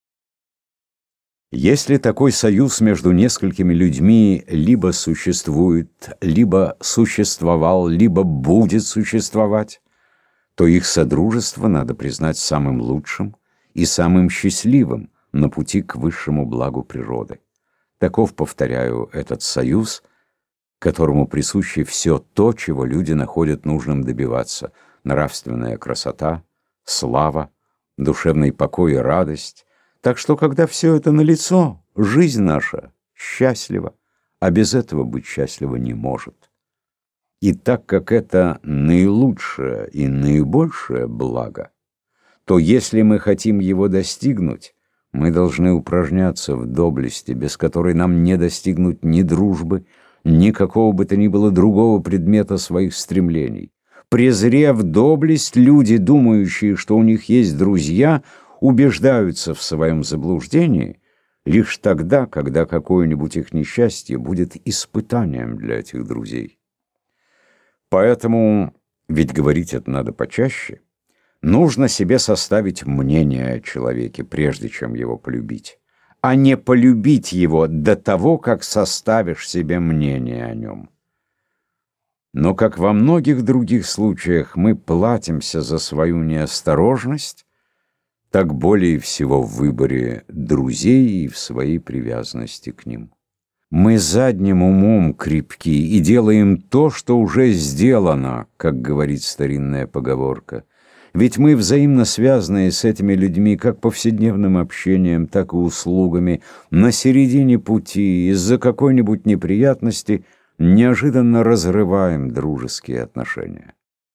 Если такой союз между несколькими людьми либо существует, либо существовал, либо будет существовать, то их содружество надо признать самым лучшим и самым счастливым на пути к высшему благу природы. Таков, повторяю, этот союз, которому присуще все то, чего люди находят нужным добиваться: нравственная красота, слава, душевный покой и радость. Так что, когда все это налицо, жизнь наша счастлива, а без этого быть счастлива не может. И так как это наилучшее и наибольшее благо, то если мы хотим его достигнуть, мы должны упражняться в доблести, без которой нам не достигнуть ни дружбы, ни какого бы то ни было другого предмета своих стремлений. Презрев доблесть, люди, думающие, что у них есть друзья, убеждаются в своем заблуждении лишь тогда, когда какое-нибудь их несчастье будет испытанием для этих друзей. Поэтому, ведь говорить это надо почаще, нужно себе составить мнение о человеке, прежде чем его полюбить, а не полюбить его до того, как составишь себе мнение о нем. Но, как во многих других случаях мы платимся за свою неосторожность, так более всего в выборе друзей и в своей привязанности к ним. Мы задним умом крепки и делаем то, что уже сделано, как говорит старинная поговорка. Ведь мы взаимно связаны с этими людьми как повседневным общением, так и услугами. На середине пути из-за какой-нибудь неприятности неожиданно разрываем дружеские отношения.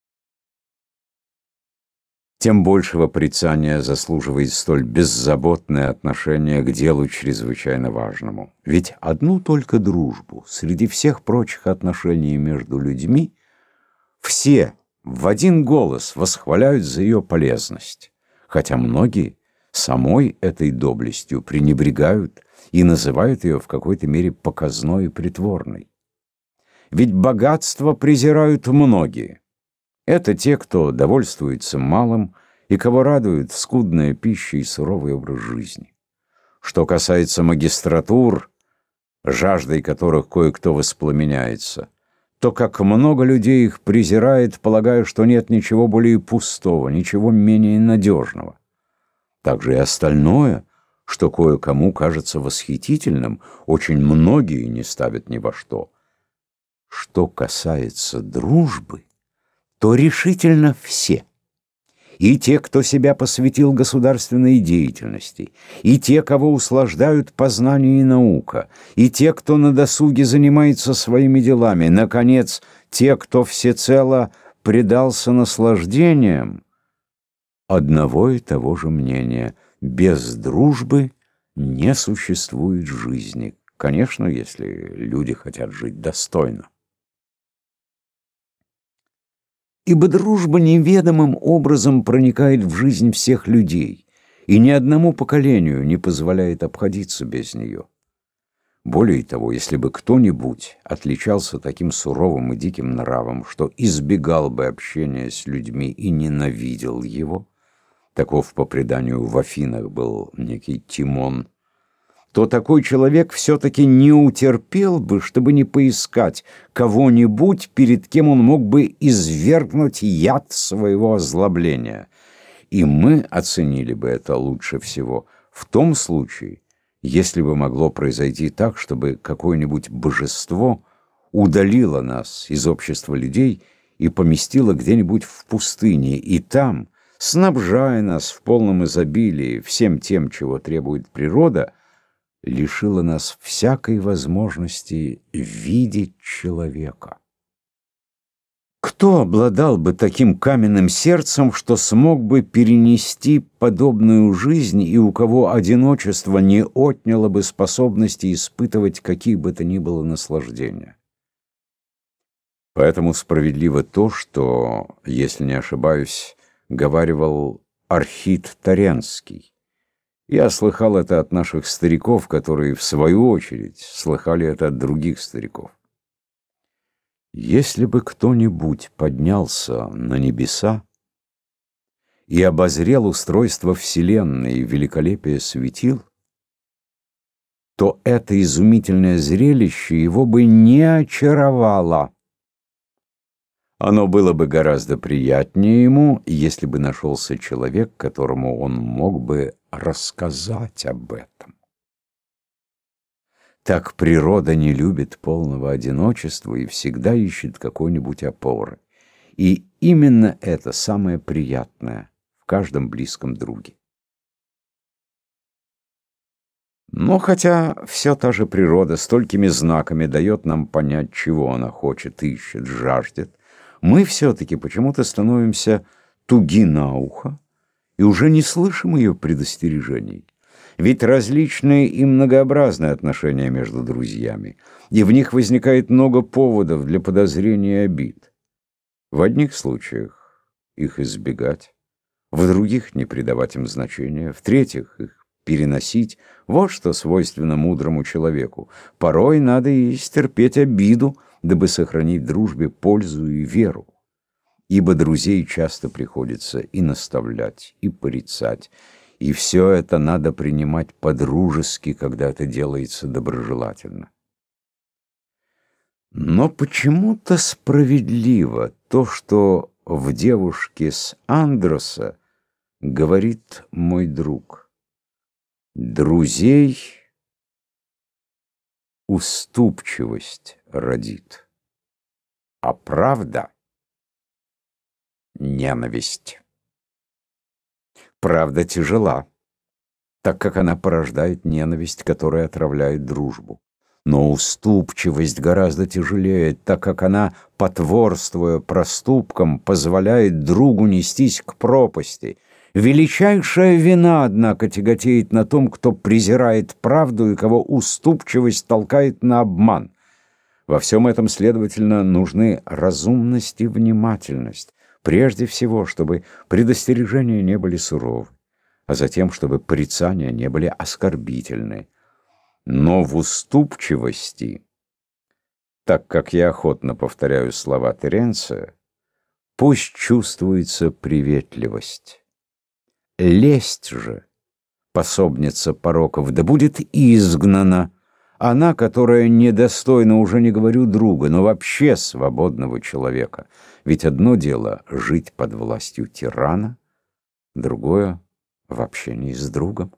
Тем большего порицания заслуживает столь беззаботное отношение к делу чрезвычайно важному. Ведь одну только дружбу среди всех прочих отношений между людьми все в один голос восхваляют за ее полезность, хотя многие самой этой доблестью пренебрегают и называют ее в какой-то мере показной и притворной. Ведь богатство презирают многие. Это те, кто довольствуется малым и кого радует скудная пища и суровый образ жизни. Что касается магистратур, жаждой которых кое-кто воспламеняется, то как много людей их презирает, полагая, что нет ничего более пустого, ничего менее надежного. Также и остальное, что кое-кому кажется восхитительным, очень многие не ставят ни во что. Что касается дружбы, то решительно все. И те, кто себя посвятил государственной деятельности, и те, кого услаждают познание и наука, и те, кто на досуге занимается своими делами, наконец, те, кто всецело предался наслаждениям, одного и того же мнения: без дружбы не существует жизни. Конечно, если люди хотят жить достойно. Ибо дружба неведомым образом проникает в жизнь всех людей, и ни одному поколению не позволяет обходиться без нее. Более того, если бы кто-нибудь отличался таким суровым и диким нравом, что избегал бы общения с людьми и ненавидел его, таков по преданию в Афинах был некий Тимон, то такой человек все-таки не утерпел бы, чтобы не поискать кого-нибудь, перед кем он мог бы извергнуть яд своего озлобления. И мы оценили бы это лучше всего в том случае, если бы могло произойти так, чтобы какое-нибудь божество удалило нас из общества людей и поместило где-нибудь в пустыне, и там, снабжая нас в полном изобилии всем тем, чего требует природа, лишила нас всякой возможности видеть человека. Кто обладал бы таким каменным сердцем, что смог бы перенести подобную жизнь, и у кого одиночество не отняло бы способности испытывать какие бы то ни было наслаждения? Поэтому справедливо то, что, если не ошибаюсь, говаривал Архит Таренский. Я слыхал это от наших стариков, которые, в свою очередь, слыхали это от других стариков. Если бы кто-нибудь поднялся на небеса и обозрел устройство Вселенной и великолепие светил, то это изумительное зрелище его бы не очаровало. Оно было бы гораздо приятнее ему, если бы нашелся человек, которому он мог бы рассказать об этом. Так природа не любит полного одиночества и всегда ищет какой-нибудь опоры. И именно это самое приятное в каждом близком друге. Но хотя все та же природа столькими знаками дает нам понять, чего она хочет, ищет, жаждет, мы все-таки почему-то становимся туги на ухо и уже не слышим ее предостережений. Ведь различные и многообразные отношения между друзьями, и в них возникает много поводов для подозрений и обид. В одних случаях их избегать, в других не придавать им значения, в третьих их переносить. Вот что свойственно мудрому человеку. Порой надо и стерпеть обиду, дабы сохранить в дружбе пользу и веру. Ибо друзей часто приходится и наставлять, и порицать, и все это надо принимать по-дружески, когда это делается доброжелательно. Но почему-то справедливо то, что в девушке с Андроса говорит мой друг: друзей уступчивость родит, а правда — ненависть. Правда тяжела, так как она порождает ненависть, которая отравляет дружбу. Но уступчивость гораздо тяжелее, так как она, потворствуя проступкам, позволяет другу нестись к пропасти. Величайшая вина, однако, тяготеет на том, кто презирает правду и кого уступчивость толкает на обман. Во всем этом, следовательно, нужны разумность и внимательность. Прежде всего, чтобы предостережения не были суровы, а затем, чтобы порицания не были оскорбительны. Но в уступчивости, так как я охотно повторяю слова Теренция, пусть чувствуется приветливость. Лесть же, пособница пороков, да будет изгнана, она, которая недостойна, уже не говорю друга, но вообще свободного человека. Ведь одно дело жить под властью тирана, другое — в общении с другом.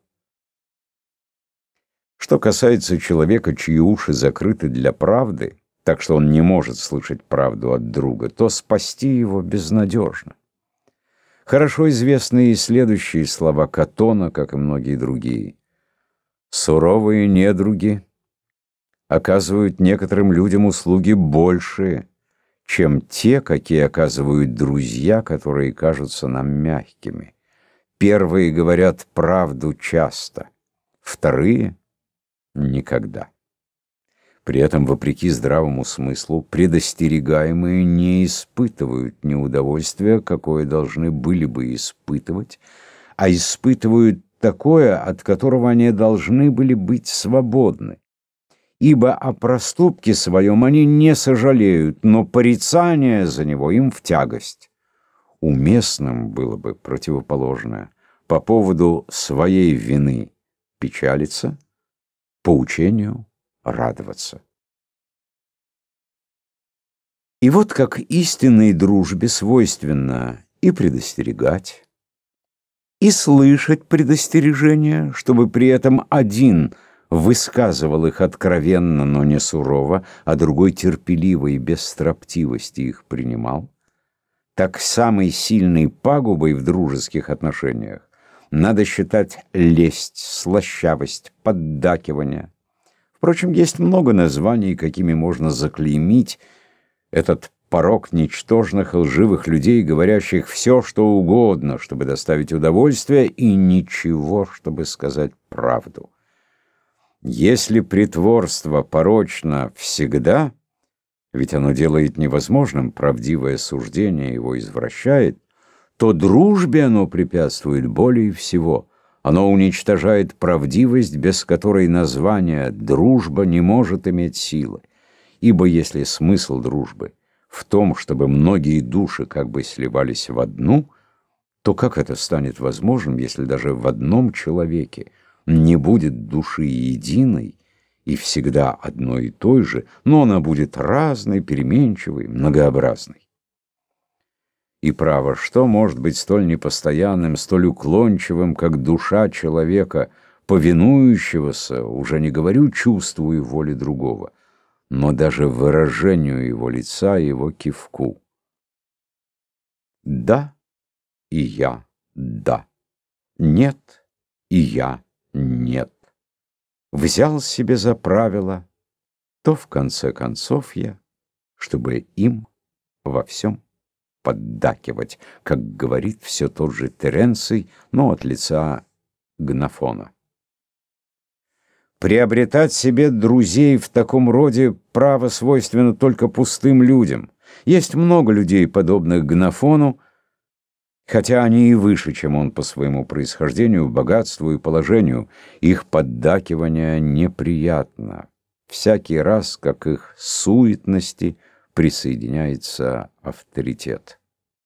Что касается человека, чьи уши закрыты для правды, так что он не может слышать правду от друга, то спасти его безнадежно. Хорошо известны и следующие слова Катона, как и многие другие. «Суровые недруги оказывают некоторым людям услуги большие, чем те, какие оказывают друзья, которые кажутся нам мягкими. Первые говорят правду часто, вторые — никогда». При этом, вопреки здравому смыслу, предостерегаемые не испытывают неудовольствия, какое должны были бы испытывать, а испытывают такое, от которого они должны были быть свободны. Ибо о проступке своем они не сожалеют, но порицание за него им в тягость. Уместным было бы противоположное: по поводу своей вины печалиться, поучению радоваться. И вот как истинной дружбе свойственно и предостерегать, и слышать предостережения, чтобы при этом один высказывал их откровенно, но не сурово, а другой терпеливо и без строптивости их принимал, так самой сильной пагубой в дружеских отношениях надо считать лесть, слащавость, поддакивание. Впрочем, есть много названий, какими можно заклеймить этот порок ничтожных и лживых людей, говорящих все, что угодно, чтобы доставить удовольствие, и ничего, чтобы сказать правду. Если притворство порочно всегда, ведь оно делает невозможным правдивое суждение, его извращает, то дружбе оно препятствует более всего. Оно уничтожает правдивость, без которой название «дружба» не может иметь силы. Ибо если смысл дружбы в том, чтобы многие души как бы сливались в одну, то как это станет возможным, если даже в одном человеке не будет души единой и всегда одной и той же, но она будет разной, переменчивой, многообразной? И право, что может быть столь непостоянным, столь уклончивым, как душа человека, повинующегося, уже не говорю чувству и воле другого, но даже выражению его лица и его кивку? Да, и я да. Нет, и я нет. Взял себе за правило, то в конце концов я, чтобы им во всем поддакивать, как говорит все тот же Теренций, но от лица Гнофона. Приобретать себе друзей в таком роде право свойственно только пустым людям. Есть много людей, подобных Гнофону, хотя они и выше, чем он по своему происхождению, богатству и положению. Их поддакивание неприятно. Всякий раз, как их суетности, присоединяется авторитет.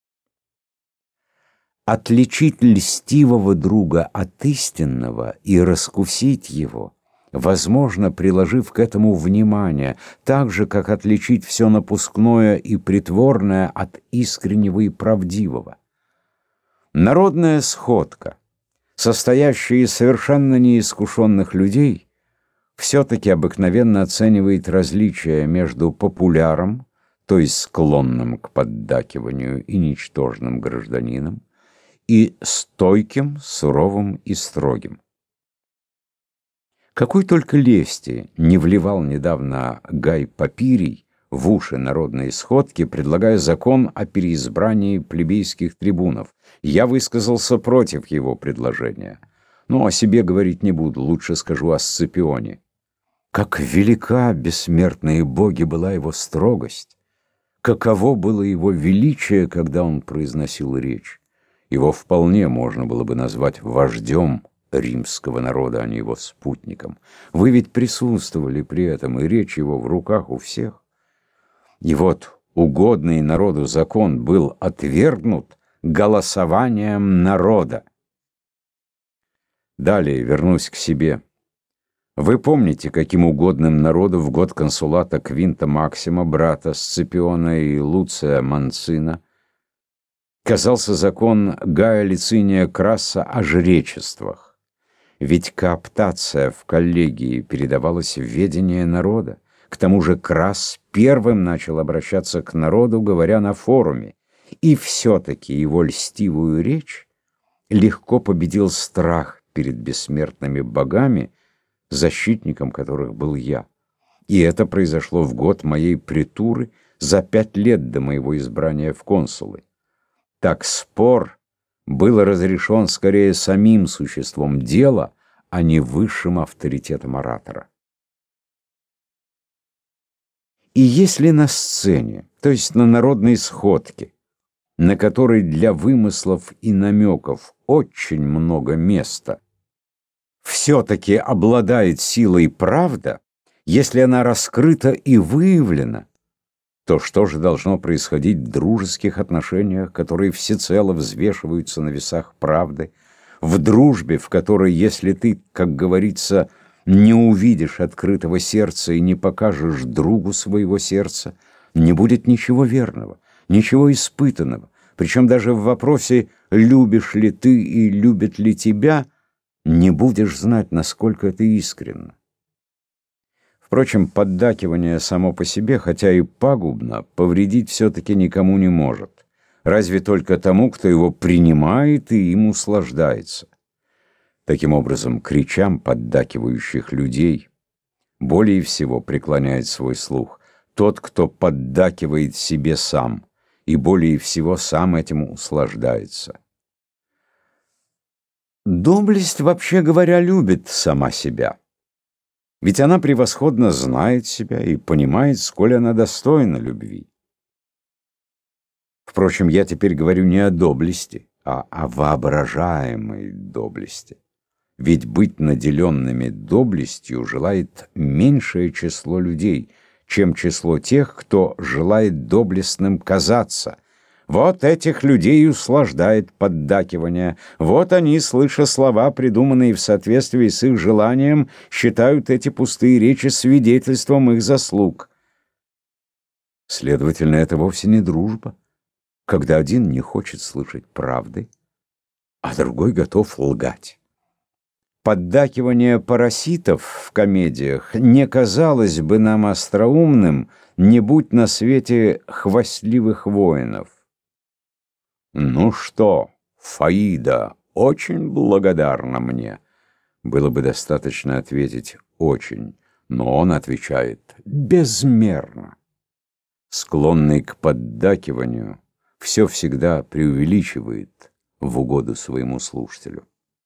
Отличить льстивого друга от истинного и раскусить его возможно, приложив к этому внимание, так же, как отличить все напускное и притворное от искреннего и правдивого. Народная сходка, состоящая из совершенно неискушенных людей, все-таки обыкновенно оценивает различия между популяром, то есть склонным к поддакиванию и ничтожным гражданином, и стойким, суровым и строгим. Какой только лести не вливал недавно Гай Папирий в уши народной сходки, предлагая закон о переизбрании плебейских трибунов. Я высказался против его предложения. Но о себе говорить не буду, лучше скажу о Сципионе. Как велика, бессмертные боги, была его строгость! Каково было его величие, когда он произносил речь! Его вполне можно было бы назвать вождем римского народа, а не его спутником. Вы ведь присутствовали при этом, и речь его в руках у всех. И вот угодный народу закон был отвергнут голосованием народа. Далее вернусь к себе. Вы помните, каким угодным народу в год консулата Квинта Максима, брата Сципиона и Луция Манцина, казался закон Гая Лициния Краса о жречествах. Ведь кооптация в коллегии передавалась в ведение народа. К тому же Крас первым начал обращаться к народу, говоря на форуме, и все-таки его льстивую речь легко победил страх перед бессмертными богами, защитником которых был я. И это произошло в год моей претуры, за 5 лет до моего избрания в консулы. Так спор был разрешен скорее самим существом дела, а не высшим авторитетом оратора. И если на сцене, то есть на народной сходке, на которой для вымыслов и намеков очень много места, все-таки обладает силой правда, если она раскрыта и выявлена, то что же должно происходить в дружеских отношениях, которые всецело взвешиваются на весах правды, в дружбе, в которой, если ты, как говорится, не увидишь открытого сердца и не покажешь другу своего сердца, не будет ничего верного, ничего испытанного, причем даже в вопросе «любишь ли ты и любит ли тебя» не будешь знать, насколько это искренно. Впрочем, поддакивание само по себе, хотя и пагубно, повредить все-таки никому не может, разве только тому, кто его принимает и им услаждается. Таким образом, к речам поддакивающих людей более всего преклоняет свой слух тот, кто поддакивает себе сам, и более всего сам этим услаждается. Доблесть, вообще говоря, любит сама себя. Ведь она превосходно знает себя и понимает, сколь она достойна любви. Впрочем, я теперь говорю не о доблести, а о воображаемой доблести. Ведь быть наделенными доблестью желает меньшее число людей, чем число тех, кто желает доблестным казаться. Вот этих людей услаждает поддакивание. Вот они, слыша слова, придуманные в соответствии с их желанием, считают эти пустые речи свидетельством их заслуг. Следовательно, это вовсе не дружба, когда один не хочет слышать правды, а другой готов лгать. Поддакивание параситов в комедиях не казалось бы нам остроумным, не будь на свете хвастливых воинов. «Ну что, Фаида очень благодарна мне?» Было бы достаточно ответить «очень», но он отвечает «безмерно». Склонный к поддакиванию все всегда преувеличивает в угоду своему слушателю.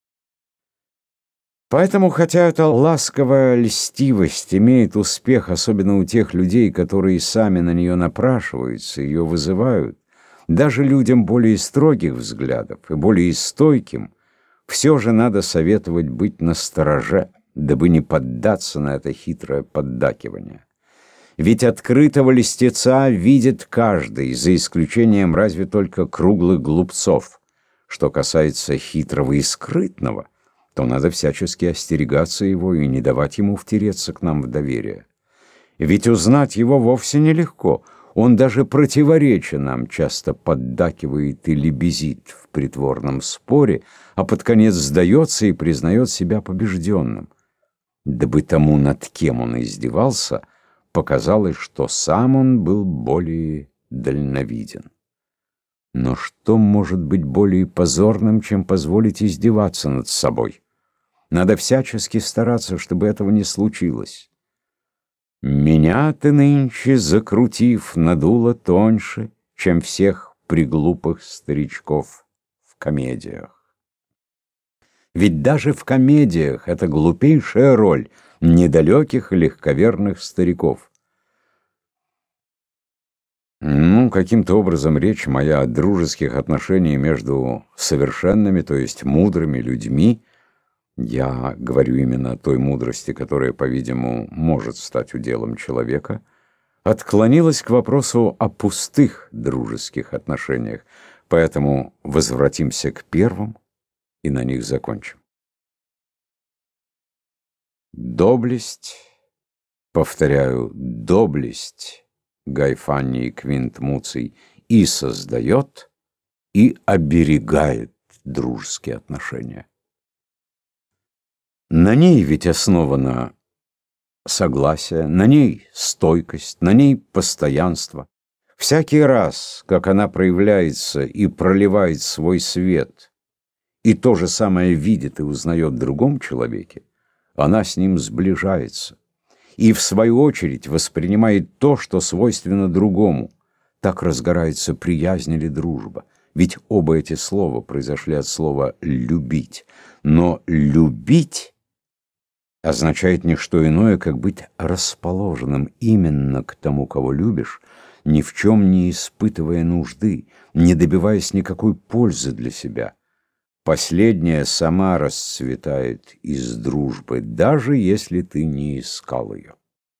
Поэтому, хотя эта ласковая льстивость имеет успех, особенно у тех людей, которые сами на нее напрашиваются, ее вызывают, даже людям более строгих взглядов и более стойким, все же надо советовать быть настороже, дабы не поддаться на это хитрое поддакивание. Ведь открытого льстеца видит каждый, за исключением разве только круглых глупцов. Что касается хитрого и скрытного, то надо всячески остерегаться его и не давать ему втереться к нам в доверие. Ведь узнать его вовсе нелегко. Он даже противоречия нам часто поддакивает и лебезит в притворном споре, а под конец сдается и признает себя побежденным. Дабы тому, над кем он издевался, показалось, что сам он был более дальновиден. Но что может быть более позорным, чем позволить издеваться над собой? Надо всячески стараться, чтобы этого не случилось. Меня ты нынче, закрутив, надула тоньше, чем всех приглупых старичков в комедиях. Ведь даже в комедиях это глупейшая роль недалеких и легковерных стариков. Ну, каким-то образом речь моя о дружеских отношениях между совершенными, то есть мудрыми людьми. Я говорю именно о той мудрости, которая, по-видимому, может стать уделом человека, отклонилась к вопросу о пустых дружеских отношениях. Поэтому возвратимся к первым и на них закончим. Доблесть, повторяю, доблесть Гай Фанни и Квинт Муций и создает, и оберегает дружеские отношения. На ней ведь основано согласие, на ней стойкость, на ней постоянство. Всякий раз, как она проявляется и проливает свой свет, и то же самое видит и узнает в другом человеке, она с ним сближается и, в свою очередь, воспринимает то, что свойственно другому. Так разгорается приязнь или дружба. Ведь оба эти слова произошли от слова «любить». Но «любить» означает не что иное, как быть расположенным именно к тому, кого любишь, ни в чем не испытывая нужды, не добиваясь никакой пользы для себя. Последняя сама расцветает из дружбы, даже если ты не искал ее.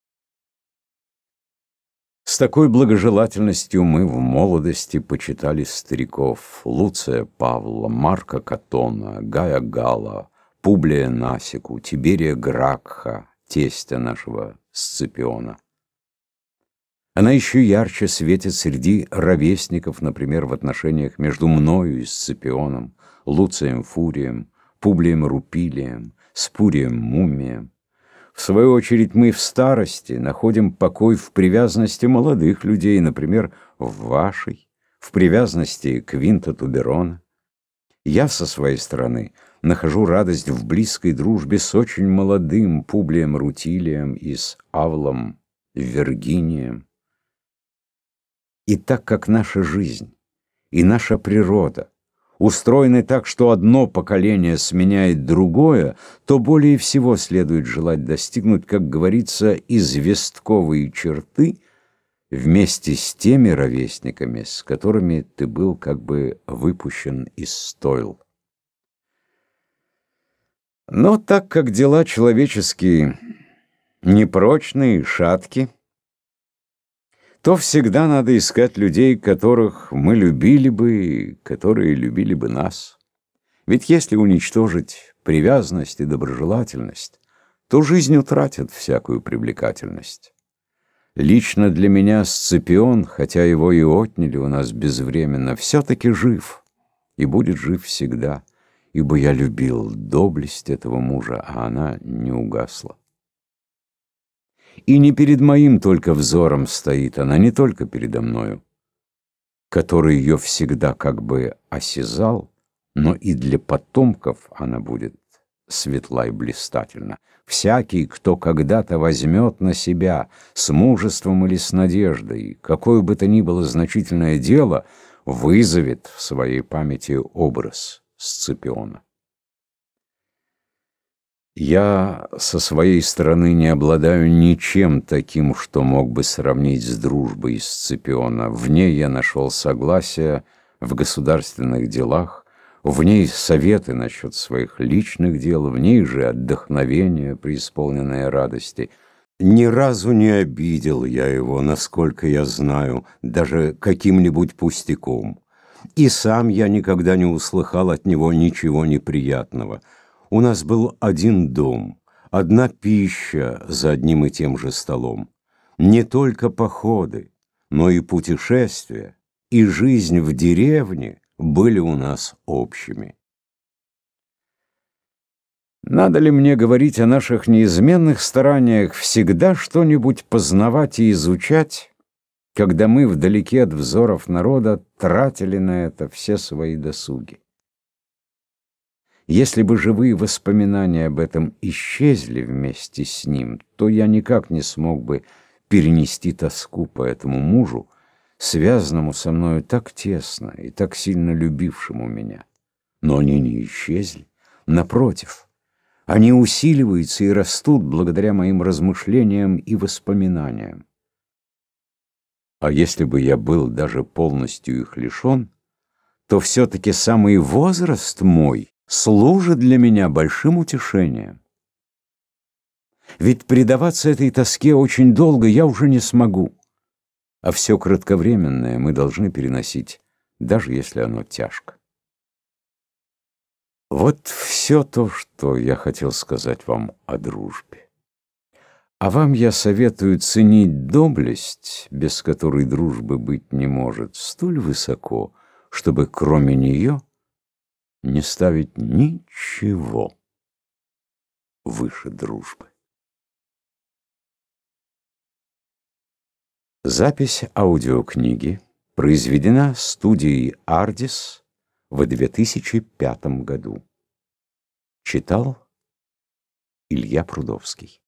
С такой благожелательностью мы в молодости почитали стариков Луция Павла, Марка Катона, Гая Гала, Публия Насику, Тиберия Гракха, тестя нашего Сципиона. Она еще ярче светит среди ровесников, например, в отношениях между мною и Сципионом, Луцием Фурием, Публием Рупилием, Спурием Мумием. В свою очередь мы в старости находим покой в привязанности молодых людей, например, в вашей, в привязанности Квинта Туберона. Я со своей стороны нахожу радость в близкой дружбе с очень молодым Публием Рутилием и с Авлом Вергинием. И так как наша жизнь и наша природа устроены так, что одно поколение сменяет другое, то более всего следует желать достигнуть, как говорится, известковой черты вместе с теми ровесниками, с которыми ты был как бы выпущен из стойл. Но так как дела человеческие непрочные, шатки, то всегда надо искать людей, которых мы любили бы, которые любили бы нас. Ведь если уничтожить привязанность и доброжелательность, то жизнь утратит всякую привлекательность. Лично для меня Сципион, хотя его и отняли у нас безвременно, все-таки жив и будет жив всегда, ибо я любил доблесть этого мужа, а она не угасла. И не перед моим только взором стоит она, не только передо мною, который ее всегда как бы осязал, но и для потомков она будет светла и блистательна. Всякий, кто когда-то возьмет на себя с мужеством или с надеждой какое бы то ни было значительное дело, вызовет в своей памяти образ Сципиона. Я со своей стороны не обладаю ничем таким, что мог бы сравнить с дружбой Сципиона. В ней я нашел согласие в государственных делах, в ней советы насчет своих личных дел, в ней же отдохновение, преисполненное радости. Ни разу не обидел я его, насколько я знаю, даже каким-нибудь пустяком. И сам я никогда не услыхал от него ничего неприятного. У нас был один дом, одна пища за одним и тем же столом. Не только походы, но и путешествия, и жизнь в деревне были у нас общими. Надо ли мне говорить о наших неизменных стараниях всегда что-нибудь познавать и изучать, когда мы вдалеке от взоров народа тратили на это все свои досуги? Если бы живые воспоминания об этом исчезли вместе с ним, то я никак не смог бы перенести тоску по этому мужу, связанному со мною так тесно и так сильно любившему меня. Но они не исчезли. Напротив, они усиливаются и растут благодаря моим размышлениям и воспоминаниям. А если бы я был даже полностью их лишен, то все-таки самый возраст мой служит для меня большим утешением. Ведь предаваться этой тоске очень долго я уже не смогу, а все кратковременное мы должны переносить, даже если оно тяжко. Вот все то, что я хотел сказать вам о дружбе. А вам я советую ценить доблесть, без которой дружбы быть не может, столь высоко, чтобы кроме нее не ставить ничего выше дружбы. Запись аудиокниги произведена студией «Ардис» в 2005 году. Читал Илья Прудовский.